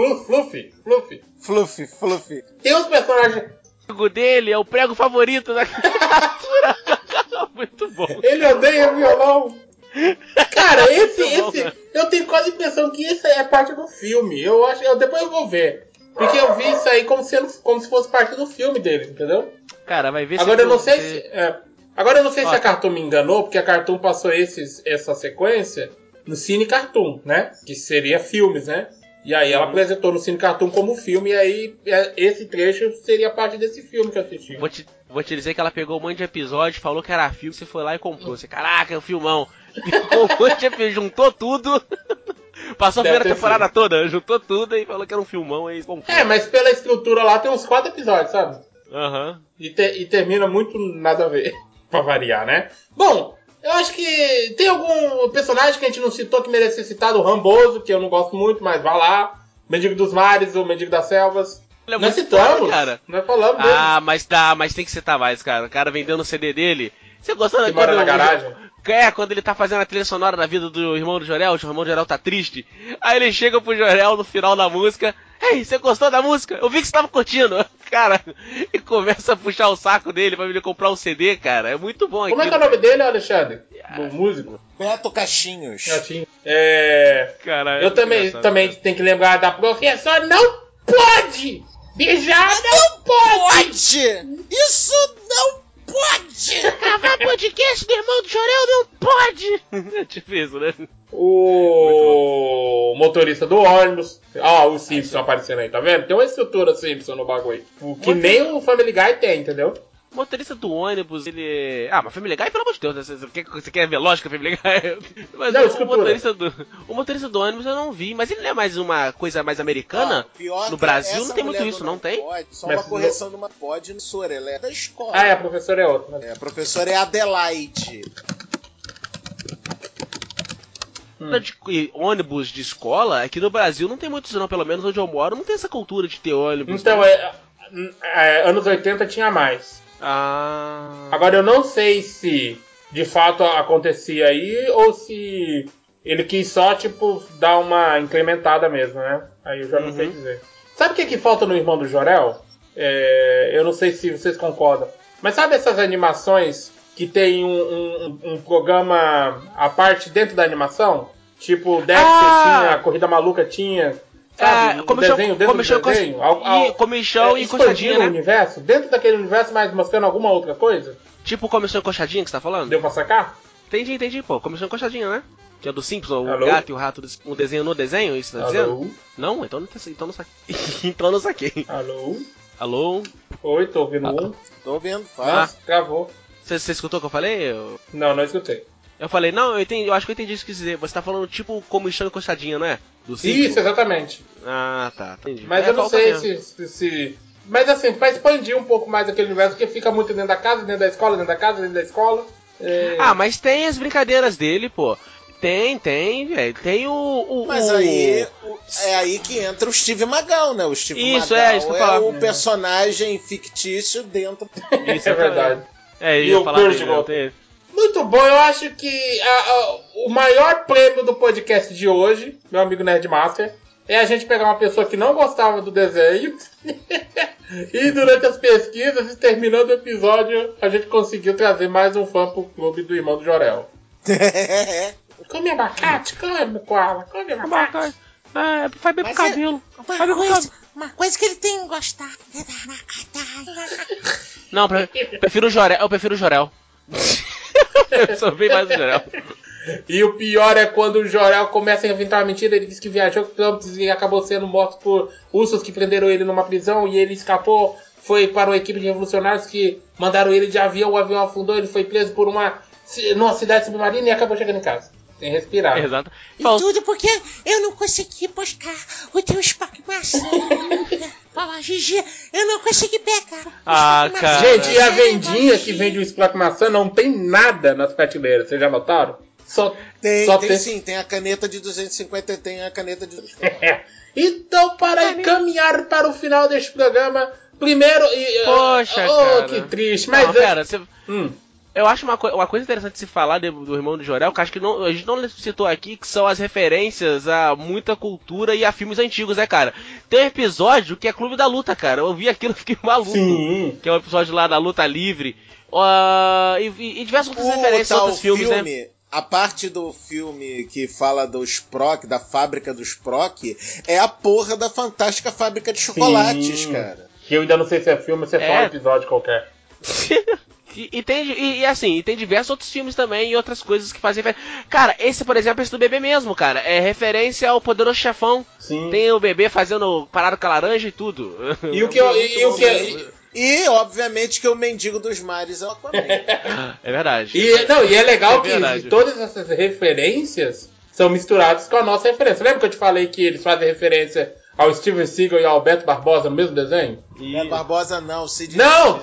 Fluffy. Tem uns personagens... O prego dele é o prego favorito da criatura. Muito bom. Ele odeia violão. Cara, esse eu tenho quase a impressão que isso é parte do filme. Depois eu vou ver. Porque eu vi isso aí como se fosse parte do filme dele, entendeu? Cara, vai ver Agora eu não sei se... Agora eu não sei se a Cartoon me enganou, porque a Cartoon passou essa sequência no Cine Cartoon, né? Que seria filmes, né? E aí ela apresentou no Cine Cartoon como filme, e aí esse trecho seria parte desse filme que eu assisti. Vou te dizer que ela pegou um monte de episódio, falou que era filme, você foi lá e comprou. Você, caraca, é um filmão. Pegou um monte de episódio, juntou tudo. Passou a primeira temporada toda, juntou tudo e falou que era um filmão e comprou. Mas pela estrutura lá tem uns 4 episódios, sabe? Aham. E termina muito nada a ver, pra variar, né? Bom, eu acho que tem algum personagem que a gente não citou que merece ser citado, o Ramboso, que eu não gosto muito, mas vai lá. Mendigo dos Mares, o Mendigo das Selvas. Ele é Nós muito citamos, foda, cara. Nós falamos dele. Mas tem que citar mais, cara. O cara vendendo o CD dele. Você gostou Que mora na garagem? Quando ele tá fazendo a trilha sonora da vida do irmão do Jor-El, o irmão do Jor-El tá triste. Aí ele chega pro Jor-El no final da música. Ei, você gostou da música? Eu vi que você tava curtindo. Cara, e começa a puxar o saco dele pra ele comprar um CD, cara. É muito bom aqui. Como é que é o nome dele, Alexandre? O músico? Beto Caixinhos. Cara, eu também tenho que lembrar da professora. Não pode! Beijar não pode! Isso não pode! Gravar podcast do irmão do Jor-El não pode! É difícil, né? O motorista do ônibus. O Simpson aparecendo aí, tá vendo? Tem uma estrutura Simpson no bagulho. Que nem o Family Guy tem, entendeu? O motorista do ônibus, ele... mas Family Guy, pelo amor de Deus, você quer ver lógica Family Guy? Mas não, o motorista do ônibus eu não vi, mas ele não é mais uma coisa mais americana? No Brasil não tem muito isso, não tem? Só uma correção de uma professora, ela é da escola. A professora é outra. A professora é Adelaide. De ônibus de escola, aqui no Brasil não tem muito isso não, pelo menos onde eu moro não tem essa cultura de ter ônibus. Então, anos 80 tinha mais. Agora eu não sei se de fato acontecia aí ou se ele quis só, dar uma incrementada mesmo, né? Aí eu já não sei dizer. Sabe o que falta no Irmão do Jor-El? Eu não sei se vocês concordam, mas sabe essas animações que tem um programa à parte dentro da animação? Tipo, o Dexter tinha, a Corrida Maluca tinha... Sabe, desenho dentro do desenho? Comichão e Encostadinha, né? O universo, dentro daquele universo, mas mostrando alguma outra coisa? Tipo Comichão e Encostadinha que você tá falando? Deu pra sacar? Entendi, pô. Comichão e Encostadinha, né? Que é do Simpsons, o gato e o rato, um desenho no desenho, isso tá dizendo? Não? Então não saquei. Então não saquei. Alô? Oi, tô ouvindo Tô ouvindo, travou. Você escutou o que eu falei? Não escutei. Eu falei, eu acho que eu entendi isso que dizer. Você tá falando tipo Comichão e Encostadinha, não é? Do Simpsons. Isso, exatamente. Tá, entendi. Mas eu não sei se... Mas assim, pra expandir um pouco mais aquele universo, porque fica muito dentro da casa, dentro da escola, dentro da casa, dentro da escola. Mas tem as brincadeiras dele, pô. Tem, velho. Tem Mas aí é aí que entra o Steve Magal, né? O Steve Magal é o personagem fictício dentro. Isso é verdade. E o Kurt. Muito bom, eu acho que o maior prêmio do podcast de hoje, meu amigo Nerdmaster, é a gente pegar uma pessoa que não gostava do desenho e durante as pesquisas e terminando o episódio, a gente conseguiu trazer mais um fã pro clube do Irmão do Jorel. Come abacate, come koala, come abacate. Faz bem pro cabelo. Uma coisa que ele tem que gostar. Não, prefiro o Jorel. Eu prefiro o Jorel. Eu sou bem mais o Jorel. E o pior é quando o Jorel começa a inventar uma mentira. Ele diz que viajou com Campos e acabou sendo morto por ursos que prenderam ele numa prisão. E ele escapou, foi para uma equipe de revolucionários que mandaram ele de avião. O avião afundou, ele foi preso por numa cidade submarina e acabou chegando em casa. Sem respirar. Exato. E tudo porque eu não consegui buscar o teu Spock maçã. Fala, Gigi, eu não consegui pegar. Cara. Gente, e a vendinha que vende o Spock maçã não tem nada nas prateleiras, vocês já notaram? Tem a caneta de 250 e tem a caneta de... Então, para encaminhar para o final deste programa, primeiro... Poxa, cara. Que triste, mas... Não, pera, você... Eu acho uma coisa interessante de se falar do Irmão do Jorel, que acho que a gente não citou aqui, que são as referências a muita cultura e a filmes antigos, né, cara? Tem um episódio que é Clube da Luta, cara. Eu vi aquilo e fiquei maluco. Sim. Que é um episódio lá da Luta Livre. E diversas outras referências a outros filmes, né? A parte do filme que fala do Sprock, da fábrica do Sprock, é a porra da fantástica fábrica de chocolates, cara. Que eu ainda não sei se é filme ou se é só um episódio qualquer. E tem diversos outros filmes também e outras coisas que fazem referência. Cara, esse, por exemplo, esse do bebê mesmo, cara. É referência ao Poderoso Chefão. Sim. Tem o bebê fazendo parado com a laranja e tudo. E, obviamente, que o mendigo dos mares é o Aquaman. É verdade. E é legal que todas essas referências são misturadas com a nossa referência. Lembra que eu te falei que eles fazem referência ao Steven Seagal e ao Beto Barbosa no mesmo desenho? Beto Barbosa não, Cid. Não!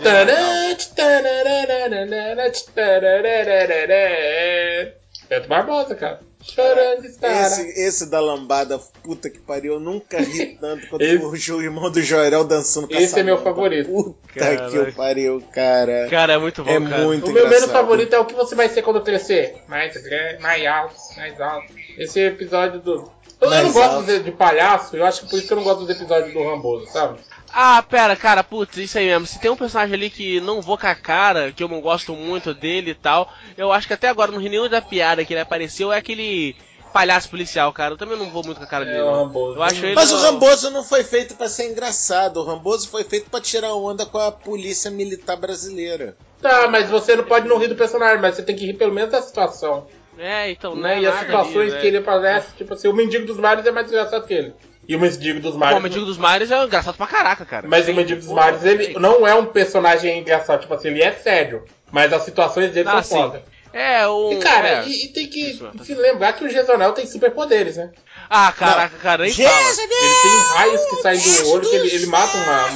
Beto Barbosa, cara. Chorando esse da lambada, puta que pariu, eu nunca ri tanto quanto o Irmão do Jorel dançando com esse é meu favorito. Puta que eu pariu, cara. Cara, é muito bom, cara. Muito o meu menos favorito é o que você vai ser quando crescer. Mais grande, mais alto. Esse episódio do... Eu não gosto de palhaço, eu acho que por isso que eu não gosto dos episódios do Ramboso, sabe? Pera, cara, putz, isso aí mesmo. Se tem um personagem ali que não vou com a cara, que eu não gosto muito dele e tal, eu acho que até agora não ri nenhuma da piada que ele apareceu, é aquele palhaço policial, cara. Eu também não vou muito com a cara dele, não. O Ramboso. Eu acho ele Mas o Ramboso não foi feito pra ser engraçado, o Ramboso foi feito pra tirar onda com a polícia militar brasileira. Tá, mas você não pode não rir do personagem, mas você tem que rir pelo menos da situação. Então, né? E as situações que ele aparece, tipo assim, o Mendigo dos Mares é mais engraçado que ele. E o Mendigo dos Mares... o Mendigo dos Mares é engraçado pra caraca, cara. Mas o Mendigo dos Mares, ele não é um personagem engraçado, tipo assim, ele é sério. Mas as situações dele são foda. E cara, e tem que se lembrar que o Gesonel tem superpoderes, né? Caraca, cara, nem fala. Ele tem raios que saem do olho, que ele mata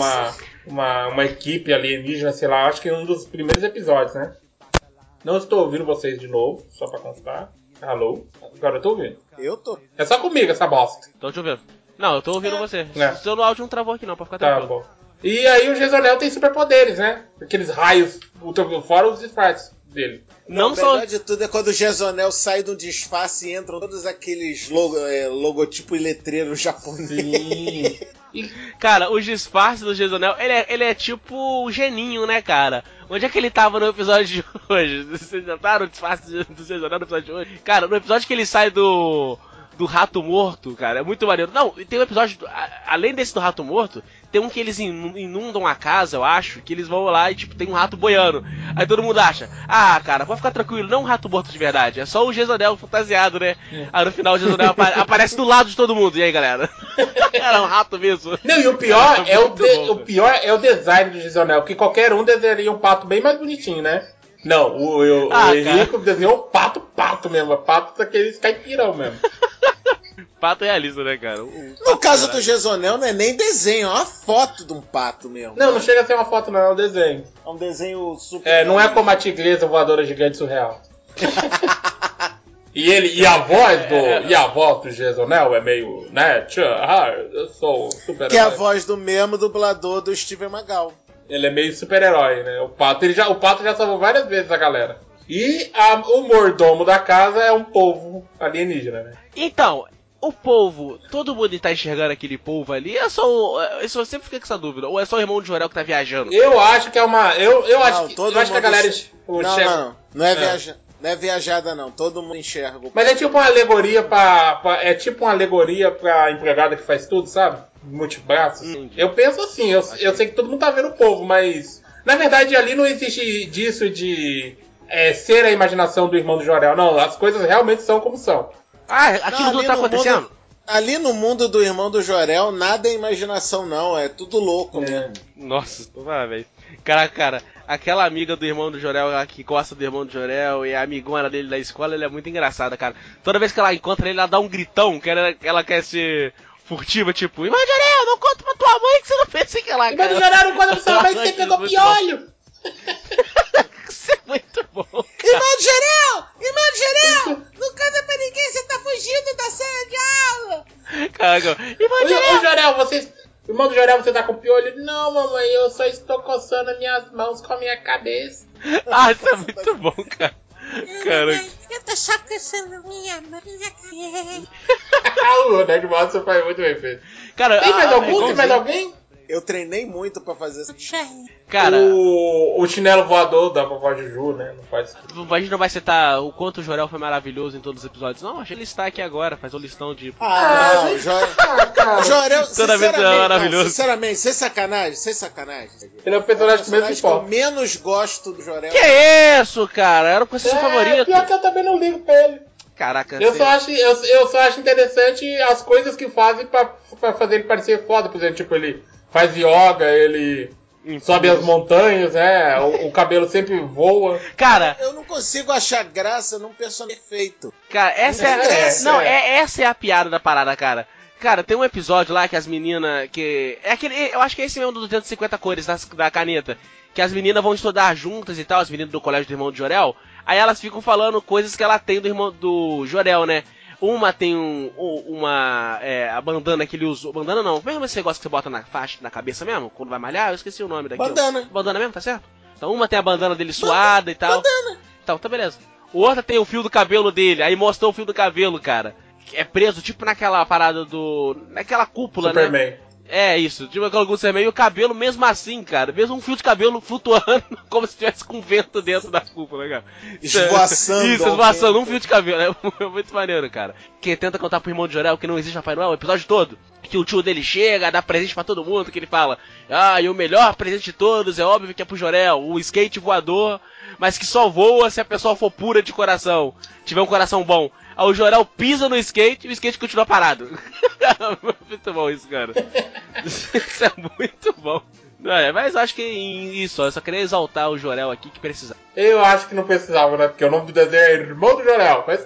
uma equipe alienígena, sei lá, acho que em um dos primeiros episódios, né? Não estou ouvindo vocês de novo, só pra constar. Alô? Agora eu tô ouvindo. Eu tô. É só comigo essa bosta. Então deixa eu ver. Não, eu tô ouvindo você. É. Seu áudio não travou aqui não, pra ficar tranquilo. Tá bom. E aí o Gesonel tem superpoderes, né? Aqueles raios, fora os disfarces dele. Não, o melhor de tudo é quando o Gesonel sai do disfarce e entram todos aqueles logotipo e letreiro japonês. Cara, os disfarces do Gesonel, ele é tipo o geninho, né, cara? Onde é que ele tava no episódio de hoje? Vocês notaram o disfarce do Gesonel no episódio de hoje? Cara, no episódio que ele sai do Rato Morto, cara, é muito maneiro. Não, tem um episódio, além desse do Rato Morto, tem um que eles inundam a casa, eu acho, que eles vão lá e, tipo, tem um rato boiando. Aí todo mundo acha, cara, pode ficar tranquilo, não é um rato morto de verdade, é só o Gesonel fantasiado, né? Aí no final o Gesonel aparece do lado de todo mundo. E aí, galera? Era um rato mesmo. Não, e o pior é o design do Gesonel, porque qualquer um desenharia um pato bem mais bonitinho, né? Não, o Henrique desenhou um pato mesmo, pato daqueles caipirão mesmo. Pato realista, né, cara? No caso do Gesonel, não é nem desenho, é uma foto de um pato mesmo. Não chega a ser uma foto, não, é um desenho. É um desenho super... não é como a tigresa voadora gigante surreal. E a voz do Gesonel é meio, né, eu sou super-herói. Que é a voz do mesmo dublador do Steven Magal. Ele é meio super-herói, né? O Pato já salvou várias vezes a galera. E o mordomo da casa é um povo alienígena, né? Então, o polvo, todo mundo tá enxergando aquele polvo ali? É só eu sempre fiquei com essa dúvida. Ou é só o irmão de Jorel que tá viajando? Eu acho que é uma. Eu acho que a galera. Não é viajada. Não é viajada, não. Todo mundo enxerga. Mas é tipo uma alegoria é tipo uma alegoria pra empregada que faz tudo, sabe? Multibraços. Eu penso assim, eu sei que todo mundo tá vendo o povo, mas. Na verdade, ali não existe disso de ser a imaginação do irmão do Jorel. Não, as coisas realmente são como são. Ah, aquilo tudo tá acontecendo? Ali no mundo do irmão do Jorel, nada é imaginação, não. É tudo louco mesmo. Nossa, velho. Cara, aquela amiga do irmão do Jorel que gosta do irmão do Jorel e a amigona dele da escola, ela é muito engraçada, cara. Toda vez que ela encontra ele, ela dá um gritão, que ela quer ser furtiva, tipo, irmão do Jorel, não conta pra tua mãe que você não pensa em que ela... Irmão do Jorel, não conta pra sua mãe que você pegou piolho! Isso é muito bom, cara. Irmão de Jorel, não conta pra ninguém, você tá fugindo da sala de aula. Caraca, Irmão do Jorel, você tá com piolho? Não, mamãe, eu só estou coçando as minhas mãos com a minha cabeça. Ah, isso é muito bom, cara. Caraca. Eu tô só coçando minha cabeça. O Nerd Master faz muito bem feito. Cara, Tem mais alguém? Eu treinei muito pra fazer isso. Cara, o chinelo voador da vovó Juju, né? Não faz isso. a gente não vai citar o quanto o Jorel foi maravilhoso em todos os episódios. Não, achei ele está aqui agora, faz um listão de... Não, Jorel, Toda vez é maravilhoso. Sinceramente, sem sacanagem. Ele é o personagem que menos que eu importa. menos gosto do Jorel. Que isso, cara? Era o personagem favorito. Pior que eu também não ligo pra ele. Caraca, Eu só acho interessante as coisas que fazem pra fazer ele parecer foda. Por exemplo, tipo, ele faz yoga, ele sobe as montanhas, o cabelo sempre voa. Cara, eu não consigo achar graça num personagem perfeito. Cara, essa é a piada da parada, cara. Cara, tem um episódio lá que as meninas. Eu acho que é esse mesmo do 250 cores da caneta. Que as meninas vão estudar juntas e tal, as meninas do colégio do irmão do Jorel. Aí elas ficam falando coisas que ela tem do irmão do Jorel, né? Uma tem a bandana que ele usa. Bandana não, mesmo esse negócio que você bota na faixa, na cabeça mesmo, quando vai malhar, eu esqueci o nome daquilo. Bandana mesmo, tá certo? Então uma tem a bandana dele suada e tal. Então, tá beleza. O outro tem o fio do cabelo dele, aí mostrou o fio do cabelo, cara. É preso, tipo naquela parada naquela cúpula, Superman. né? É isso, tipo aquela coisa e o cabelo mesmo assim, cara, mesmo um fio de cabelo flutuando, como se tivesse com vento dentro da cúpula, cara. Esvoaçando. Isso, esvoaçando um fio de cabelo, é muito maneiro, cara. Quem tenta contar pro irmão de Jorel que não existe Papai Noel, o episódio todo, que o tio dele chega, dá presente pra todo mundo, que ele fala, e o melhor presente de todos, é óbvio que é pro Jorel, o skate voador, mas que só voa se a pessoa for pura de coração, tiver um coração bom. Aí o Jorel pisa no skate e o skate continua parado. Muito bom isso, cara. Isso é muito bom. Mas acho que isso, eu só queria exaltar o Jorel aqui que precisava. Eu acho que não precisava, né? Porque o nome do desenho é Irmão do Jorel. Mas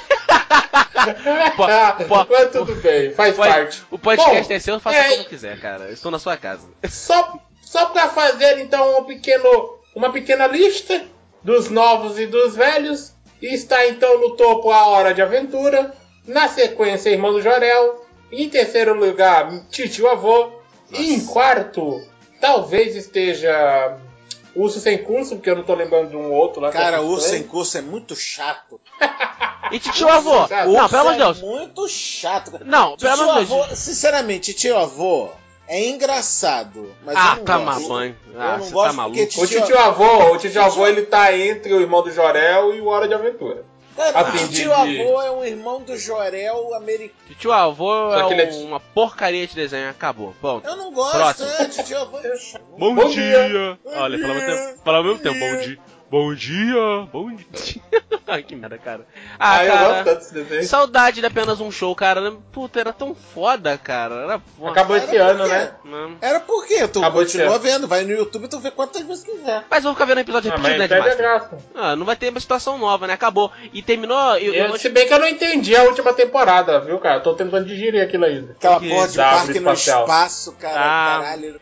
tudo bem, faz parte. O podcast é seu, faça como quiser, cara. Eu estou na sua casa. Só pra fazer, então, uma pequena lista dos novos e dos velhos. E está então no topo a Hora de Aventura. Na sequência, Irmão do Jorel. Em terceiro lugar, Titio Avô. E em quarto, talvez esteja Urso Sem Curso, porque eu não tô lembrando de um outro lá. Cara, Urso Sem Curso é muito chato. E Titio Avô? Não, pelo amor de Deus. É muito chato. Não, pelo amor de Deus. Sinceramente, Titio Avô é engraçado, mas eu não gosto. Mãe. Eu não gosto tá porque O Titio Avô, ele tá entre o Irmão do Jorel e o Hora de Aventura. Cara, o Titio Avô é um irmão do Jorel americano. Titio Avô é uma porcaria de desenho, acabou. Bom, eu não gosto, próximo. Titio Avô é chato. Bom dia! Olha, fala ao mesmo tempo, bom dia. Ai, que merda, cara. Eu cara, gosto tanto desse desenho. saudade de apenas um show, cara. Puta, era tão foda, cara. Era foda. Acabou esse ano, né? Não. Era por quê? Tu Acabou continua vendo, vai no YouTube e tu vê quantas vezes quiser. Mas vou ficar vendo episódio repetido, né, Mas perde a demais. graça. Não vai ter uma situação nova, né? Acabou. E terminou... Se bem que eu não entendi a última temporada, viu, cara? Eu tô tentando digerir aquilo ainda. Aquela Que porra de da parque árvore no espacial. espaço, cara. Caralho.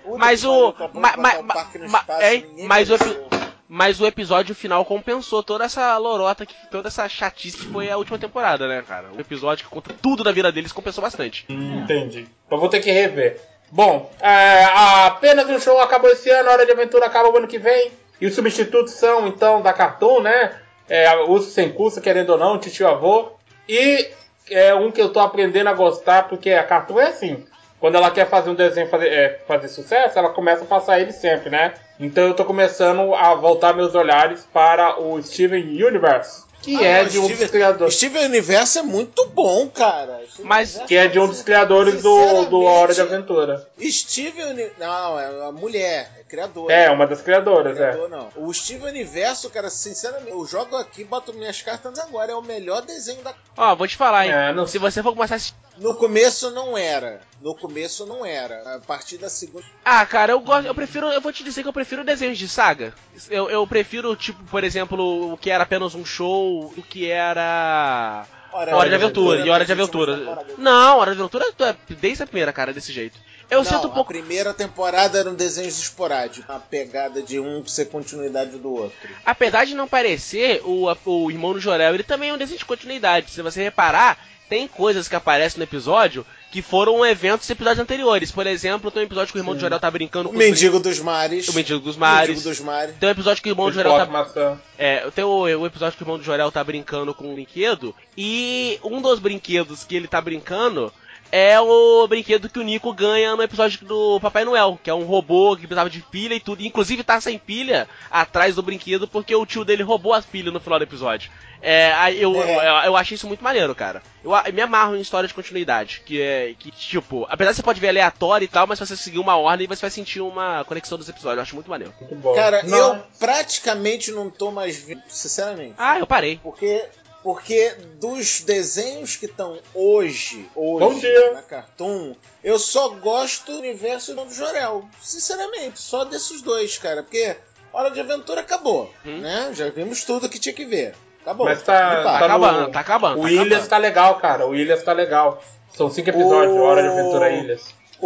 Mas o episódio final compensou toda essa lorota, toda essa chatice que foi a última temporada, né, cara? O episódio que conta tudo da vida deles compensou bastante. Entendi. Então vou ter que rever. Bom, apenas o show acabou esse ano, a Hora de Aventura acaba o ano que vem. E os substitutos são, então, da Cartoon, né? Urso Sem Curso, querendo ou não, Titio Avô. E é um que eu tô aprendendo a gostar, porque a Cartoon é assim. Quando ela quer fazer um desenho fazer sucesso, ela começa a passar ele sempre, né? Então eu tô começando a voltar meus olhares para o Steven Universe, que é de um dos criadores. Steven Universe é muito bom, cara. Que é de um dos criadores do Hora de Aventura. Não, é a mulher, é criadora. É, uma das criadoras, Não. O Steven Universe, cara, sinceramente, eu jogo aqui, boto minhas cartas agora, é o melhor desenho da... Ó, vou te falar, hein. Não... Se você for começar a assistir... No começo não era. A partir da segunda... Ah, cara, eu vou te dizer que eu prefiro desenhos de saga. Eu prefiro, tipo, por exemplo, o que era apenas um show, o que era... Hora de Aventura e Hora de Aventura. Não, Hora de Aventura é desde a primeira, cara, desse jeito. Eu sinto um pouco... A primeira temporada eram desenhos esporádicos, a pegada de um ser continuidade do outro. Apesar de não parecer, o Irmão do Jorel, ele também é um desenho de continuidade. Se você reparar, tem coisas que aparecem no episódio que foram eventos de episódios anteriores. Por exemplo, tem um episódio que o Irmão do Jorel tá brincando com o Mendigo dos Mares. O Mendigo dos Mares. Tem um episódio que o Irmão do Jorel tá... tem o episódio que o Irmão do Jorel tá brincando com um brinquedo. E um dos brinquedos que ele tá brincando é o brinquedo que o Nico ganha no episódio do Papai Noel, que é um robô que precisava de pilha e tudo. Inclusive tá sem pilha atrás do brinquedo porque o tio dele roubou as pilhas no final do episódio. Eu achei isso muito maneiro, cara. Eu me amarro em história de continuidade. Que tipo, apesar de você pode ver aleatório e tal, mas se você seguir uma ordem, você vai sentir uma conexão dos episódios. Eu acho muito maneiro. Muito bom. Cara, eu praticamente não tô mais vendo, sinceramente. Ah, eu parei. Porque dos desenhos que estão hoje na Cartoon, eu só gosto do universo do Jorel. Sinceramente, só desses dois, cara. Porque Hora de Aventura acabou, né? Já vimos tudo que tinha que ver. Acabou. Mas tá acabando. O Ilhas tá legal, cara. O Ilhas tá legal. São 5 episódios, Hora de Aventura Ilhas.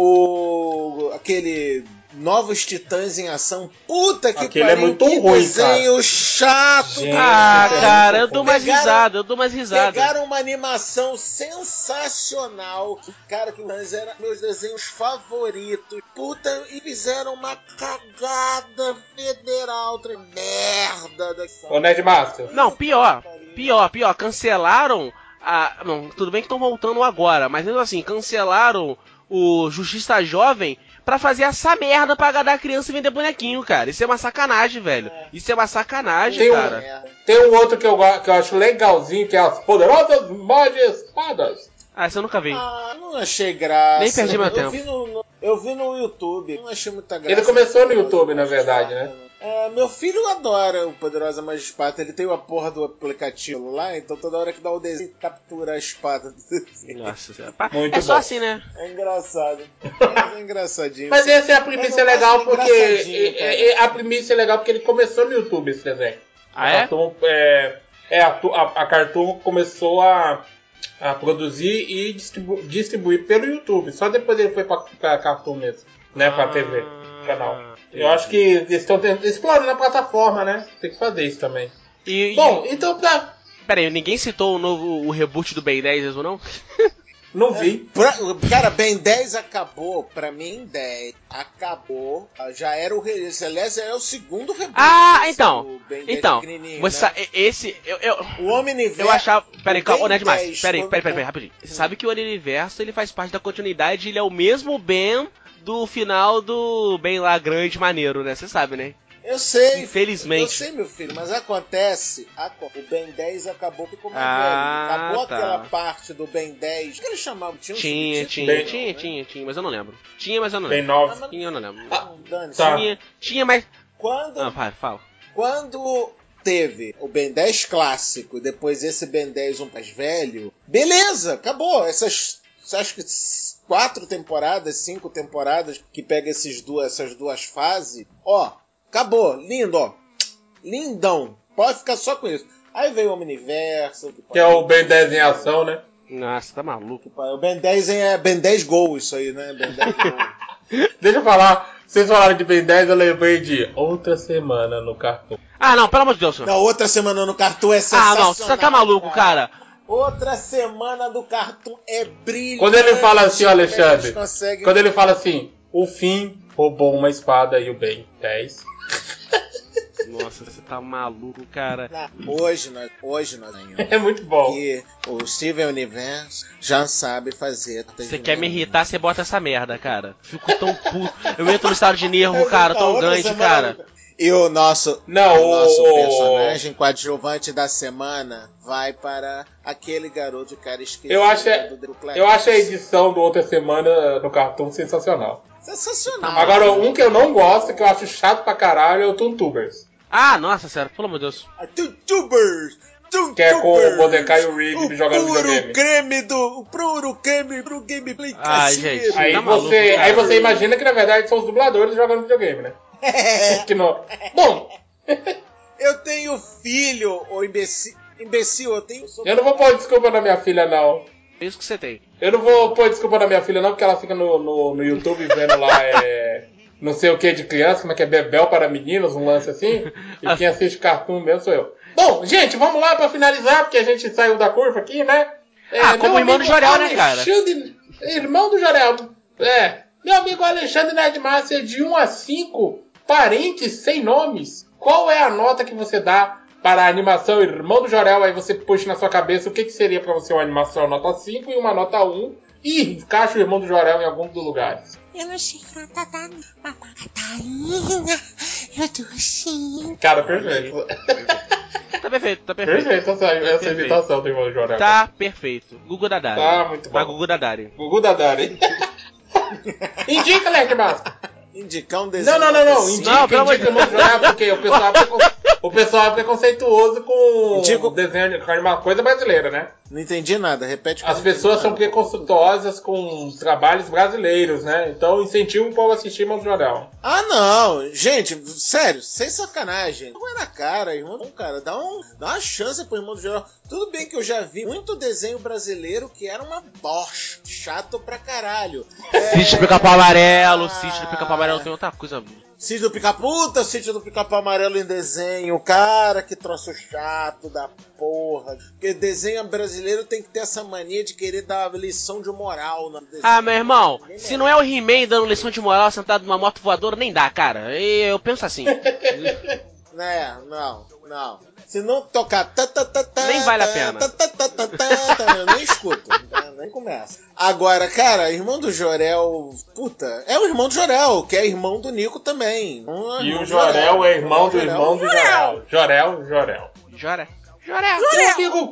Aquele Novos Titãs em Ação. Puta que pariu. É muito que ruim, desenho chato. Gente, cara, eu dou mais risada. Pegaram uma animação sensacional. Cara, que eram meus desenhos favoritos. Puta, e fizeram uma cagada federal. Merda. Ô, Nerdmaster. Não, pior. Cancelaram não, tudo bem que estão voltando agora, mas mesmo assim, cancelaram o Justiça Jovem pra fazer essa merda pra agradar a criança e vender bonequinho, cara. Isso é uma sacanagem, velho. Isso é uma sacanagem, cara. Tem um outro que eu acho legalzinho, que é as Poderosas Magiespadas. Ah, essa eu nunca vi. Não achei graça. Nem perdi meu tempo. Eu vi no YouTube, não achei muita graça. Ele começou no YouTube, na verdade, né? Meu filho adora o Poderosa Magiespada. Ele tem a porra do aplicativo lá, então toda hora que dá o desenho, captura a espada do desenho. Nossa senhora. É só assim, né? É engraçado. É engraçadinho. Mas essa é a premissa legal porque... A premissa é legal porque ele começou no YouTube, esse desenho. Ah, é? A Cartoon começou a produzir e distribuir pelo YouTube. Só depois ele foi pra Cartoon mesmo, né? Pra TV, canal. Eu acho que eles estão explorando a plataforma, né? Tem que fazer isso também. Bom, então pra... Pera aí, ninguém citou o reboot do Ben 10 mesmo, não? Não vi. Cara, Ben 10 acabou. Pra mim, 10 acabou. Já era aliás, é o segundo reboot. Então. Você né? esse... o Omniverse... Eu achava... Pera aí, calma, demais. Pera aí, rapidinho. Você sabe que o Omniverse, ele faz parte da continuidade, ele é o mesmo Ben do final do Ben lá grande maneiro, né? Você sabe, né? Eu sei. Infelizmente. Eu sei, meu filho, mas acontece. O Ben 10 acabou, ficou mais velho. Acabou aquela parte do Ben 10. O que eles chamavam? Tinha, mas eu não lembro. Ben 9. Tinha, eu não lembro. Tá. Tinha, mas... Fala. Quando teve o Ben 10 clássico e depois esse Ben 10 mais velho, beleza, acabou. Acho que 4 temporadas, 5 temporadas que pega essas duas fases, acabou, lindo, lindão, pode ficar só com isso. Aí veio o Omniverse, que é o Ben 10 em ação, né? Nossa, tá maluco. O Ben 10 é Ben 10 Gol, isso aí, né? Ben 10 Gol. Deixa eu falar, vocês falaram de Ben 10, eu lembrei de Outra Semana no Cartoon. Não, pelo amor de Deus, senhor. Não, Outra Semana no Cartoon é sensacional. Você tá maluco, cara. Outra Semana do Cartoon é brilhante. Quando ele fala assim, Alexandre, quando ele fala assim, o Finn roubou uma espada e o Ben 10. Nossa, você tá maluco, cara. Hoje nós É muito bom. que o Steven Universe já sabe fazer. Você quer me irritar, você bota essa merda, cara. Fico tão puto. Eu entro no estado de nervo, cara, tão grande, cara. E o nosso, Não, o nosso o- personagem coadjuvante da semana vai para aquele garoto cara esquisito Eu acho, do Clash. eu acho a edição do Outra Semana no Cartoon sensacional. Sensacional. Agora, um que eu não gosto, que eu acho chato pra caralho, é o Toontubers. Ah, nossa, sério, pelo amor de Deus. Tubers! Que é com o Mordecai e o Reed jogando videogame. O puro creme pro gameplay Ai, caseiro. gente. Aí, Tá maluco, você, cara. aí você imagina que na verdade são os dubladores jogando videogame, né? Que não... Bom, Eu tenho filho, ô imbecil, eu tenho... eu não vou pôr desculpa na minha filha, não. É isso que você tem. Eu não vou pôr desculpa na minha filha, não, porque ela fica no YouTube vendo lá, não sei o que de criança, como é que é, Bebel para meninos, um lance assim. E quem assiste cartoon mesmo sou eu. Bom, gente, vamos lá pra finalizar, porque a gente saiu da curva aqui, né? Como meu irmão do amigo Jorel, né, cara? Irmão do Jorel. Meu amigo Alexandre Nerdmaster, de 1 a 5, parentes sem nomes. Qual é a nota que você dá para a animação Irmão do Jorel? Aí você puxa na sua cabeça o que seria para você uma animação nota 5 e uma nota 1. E encaixa o Irmão do Jorel em algum dos lugares. Eu não sei que nota dá, não. Catarina, eu tô assim. Cara, perfeito. Tá perfeito, tá perfeito. Perfeito essa Perfeito. imitação do Irmão do Jorel. Tá perfeito. Gugu Dadari. Tá muito bom. Tá Gugu Dadari. Gugu Dadari. Indica, Nerdmaster. Indicar um desenho... Não. nota Indica, cinco. pelo amor indica o Irmão do Jorel, porque o pessoal é preconceituoso com Indica- o desenho, com uma coisa brasileira, né? Não entendi nada, repete. As pessoas são preconceituosas com os trabalhos brasileiros, né? Então incentivo o povo a assistir Irmão do Jorel. Ah, não. Gente, sério, sem sacanagem. Não é na cara, irmão. Não, cara, dá uma chance pro Irmão do Jorel. Tudo bem que eu já vi muito desenho brasileiro que era uma bosta. Chato pra caralho. Sítio do Pica-Pau Amarelo. Sítio do Pica-Pau Amarelo tem outra coisa. Sítio do Pica-Puta, Sítio do Pica-Pau Amarelo em desenho. Cara, que troço chato da porra. Porque desenho brasileiro tem que ter essa mania de querer dar lição de moral no desenho. Ah, meu irmão, se não é o He-Man dando lição de moral sentado numa moto voadora, nem dá, cara. E eu penso assim. Né, não. Se não tocar... Nem vale a pena. Eu nem escuto. Nem começa. Agora, cara, irmão do Jorel... Puta, é o irmão do Jorel, que é irmão do Nico também. E o Jorel é irmão do irmão do Jorel. Jorel. Jora. Meu amigo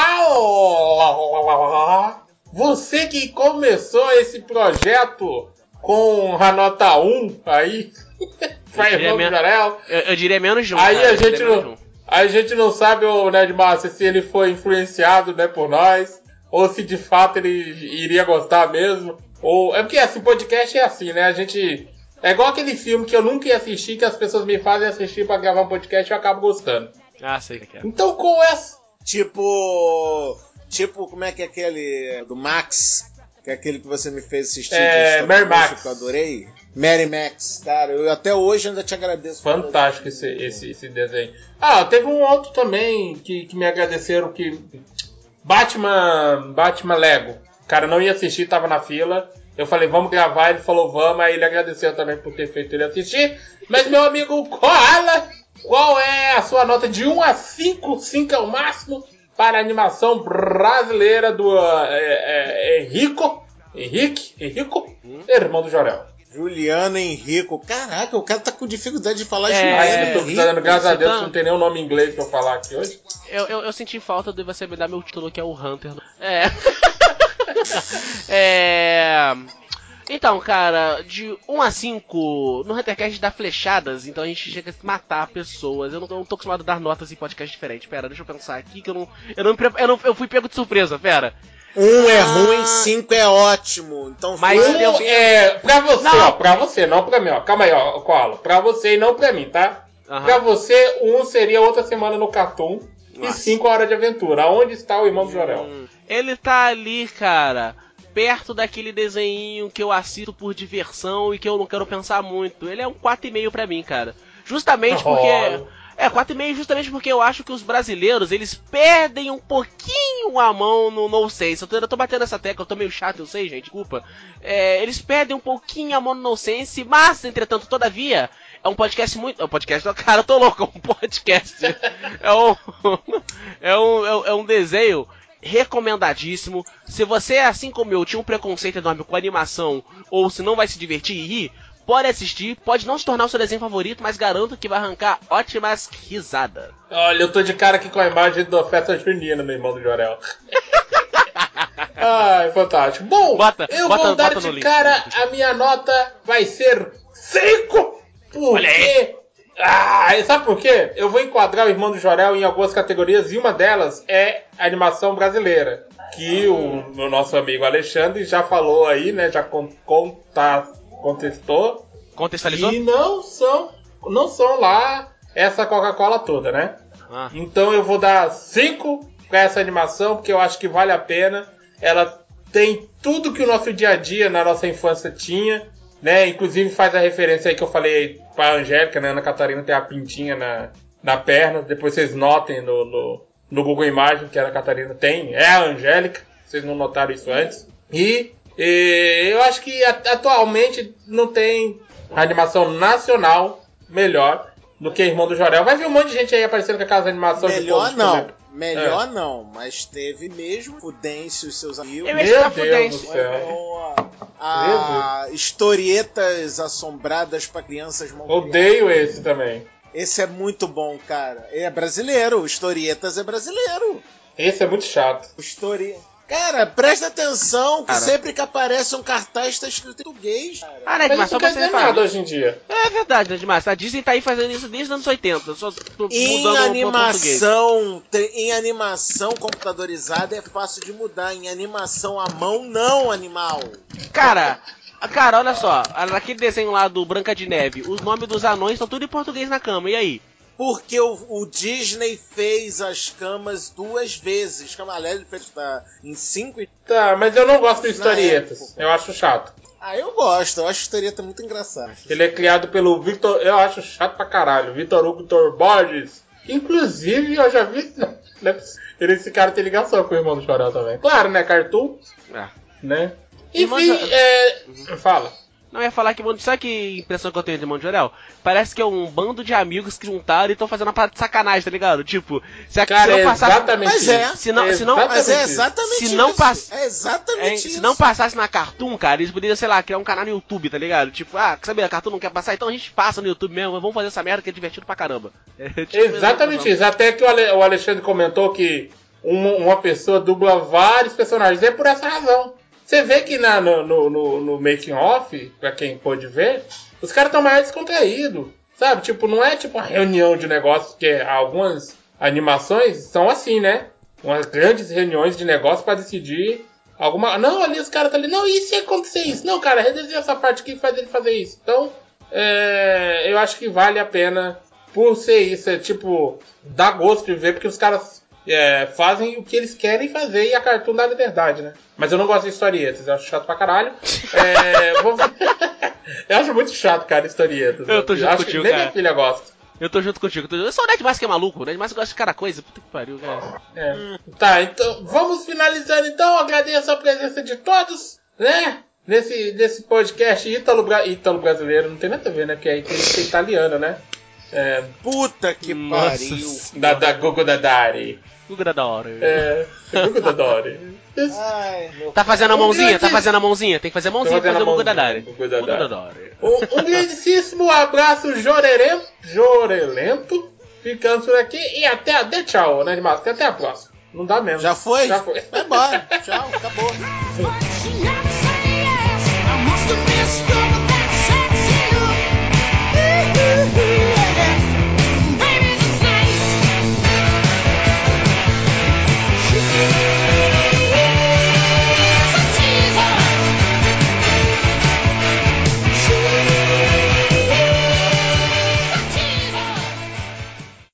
Koala, você que começou esse projeto com a nota 1 aí, pra irmão do Jorel. Eu diria menos de um. Aí cara, a eu diria gente menos de não, um. a gente não sabe, o Nerdmaster, se ele foi influenciado, né, por nós, ou se de fato ele iria gostar mesmo. Ou é porque assim, podcast é assim, né? A gente é igual aquele filme que eu nunca ia assistir, que as pessoas me fazem assistir pra gravar um podcast e eu acabo gostando. Ah, sei que é. Então com essa Tipo, como é que é aquele do Max? Que é aquele que você me fez assistir. Mary Max. Que eu adorei. Mary Max. Cara, eu até hoje ainda te agradeço. fantástico esse desenho. Ah, teve um outro também que me agradeceram, que Batman Lego. O cara não ia assistir, tava na fila. Eu falei, vamos gravar, ele falou, vamos. Aí ele agradeceu também por ter feito ele assistir. Mas meu amigo Koala, qual é a sua nota de 1 a 5? 5 é o máximo para a animação brasileira do Henrico, irmão do Jorel. Juliano Henrico. Caraca, o cara tá com dificuldade de falar Eu Juliano tô precisando, graças a Deus, tá- não tem nem o nome em inglês pra eu falar aqui hoje. Eu senti falta de você me dar meu título, que é o Hunter. Então, cara, de 1 a 5, no Huntercast dá flechadas, então a gente chega a matar pessoas. Eu não tô acostumado a dar notas em podcast diferente. Pera, deixa eu pensar aqui que eu fui pego de surpresa, pera. 1 é ruim, 5 é ótimo. Então, Mas Pra você, Não. ó, pra você, não pra mim, ó. Calma aí, ó, Koala. Pra você e não pra mim, tá? Aham. Pra você, 1 seria outra semana no Cartoon e Nossa. 5 Hora de Aventura. Onde está o irmão do Jorel? Ele tá ali, cara, perto daquele desenho que eu assisto por diversão e que eu não quero pensar muito. Ele é um 4,5 pra mim, cara. Justamente porque... Olha. 4,5 justamente porque eu acho que os brasileiros, eles perdem um pouquinho a mão no nonsense. Eu tô batendo essa tecla, eu tô meio chato, eu sei, gente, desculpa. Eles perdem um pouquinho a mão no nonsense, mas, entretanto, todavia, É um podcast muito... É um podcast... Cara, eu tô louco, é um podcast. É um desenho recomendadíssimo. Se você, assim como eu, tinha um preconceito enorme com animação, ou se não vai se divertir e rir, pode assistir, pode não se tornar o seu desenho favorito, mas garanto que vai arrancar ótimas risadas. Olha, eu tô de cara aqui com a imagem da festa junina, meu irmão do Jorel. Ai, fantástico. Bom, eu vou dar de cara, a minha nota vai ser 5, porque... sabe por quê? Eu vou enquadrar o irmão do Jorel em algumas categorias, e uma delas é animação brasileira, que o nosso amigo Alexandre já falou aí, né, já contextualizou, e não são lá essa Coca-Cola toda, né? Então eu vou dar 5 pra essa animação, porque eu acho que vale a pena. Ela tem tudo que o nosso dia a dia na nossa infância tinha, né? Inclusive faz a referência aí que eu falei pra Angélica, né? Ana Catarina tem a pintinha na perna. Depois vocês notem no Google Imagens que a Ana Catarina tem. É a Angélica, vocês não notaram isso antes. E eu acho que atualmente não tem animação nacional melhor do que Irmão do Jorel. Vai ver um monte de gente aí aparecendo com aquelas animações Melhor não, mas teve mesmo Fudêncio e seus amigos. Meu Deus do céu. Historietas assombradas pra crianças mal criadas. Odeio esse também. Esse é muito bom, cara. É brasileiro, o Historietas é brasileiro. Esse é muito chato. Cara, presta atenção que sempre que aparece um cartaz tá escrito em português. Mas isso não quer dizer nada hoje em dia. É verdade, né, Demais? A Disney tá aí fazendo isso desde os anos 80. Só em animação computadorizada é fácil de mudar. Em animação à mão, não, animal. Cara, olha só. Naquele desenho lá do Branca de Neve, os nomes dos anões estão tudo em português na cama. E aí? Porque o Disney fez as camas 2 vezes. Ele fez em 5 e... Tá, mas eu não gosto de historietas. Eu acho chato. Eu gosto. Eu acho historieta muito engraçado. Ele é criado pelo Victor... Eu acho chato pra caralho. Victor Hugo Borges. Inclusive, eu já vi... Esse cara tem ligação com o irmão do Jorel também. Claro, né? Cartoon. Né? Enfim, fala. Não, eu ia falar que, sabe que impressão que eu tenho de Irmão de Jorel? Parece que é um bando de amigos que juntaram e estão fazendo uma parada de sacanagem, tá ligado? Tipo, se não passasse... exatamente isso. Se não passasse na Cartoon, cara, eles poderiam, sei lá, criar um canal no YouTube, tá ligado? Tipo, sabe, a Cartoon não quer passar, então a gente passa no YouTube mesmo, vamos fazer essa merda que é divertido pra caramba. Exatamente isso. Até que o Alexandre comentou que uma pessoa dubla vários personagens. É por essa razão. Você vê que no making off, pra quem pôde ver, os caras estão mais descontraídos, sabe? Tipo, não é tipo uma reunião de negócios, que algumas animações são assim, né? Umas grandes reuniões de negócios pra decidir alguma... Não, ali os caras estão ali, não, e se acontecer isso? Não, cara, redesenha essa parte aqui e faz ele fazer isso. Então, eu acho que vale a pena por ser isso. Tipo, dá gosto de ver, porque os caras... fazem o que eles querem fazer e a Cartoon dá liberdade, né? Mas eu não gosto de historietas, eu acho chato pra caralho. Eu acho muito chato, cara, historietas. Eu tô junto contigo, nem minha filha gosta. Eu tô junto contigo. Eu sou o Ned Márcio que é maluco. O Ned Márcio gosta de cada coisa. Puta que pariu, cara. Tá, então vamos finalizando então. Agradeço a presença de todos, né? Nesse podcast ítalo brasileiro. Não tem nada a ver, né? Porque aí tem que ser italiano, né? Puta que pariu. Da Google Dadari. Google Dadari. Google Dadari. Tá fazendo a mãozinha? Tá fazendo a mãozinha? Tem que fazer a mãozinha pra fazer o Google Dadari. Um grandíssimo abraço jorelento. Ficamos por aqui e até tchau, né, Demais? Até a próxima. Não dá mesmo. Já foi? Já foi. Vai embora. Tchau, acabou.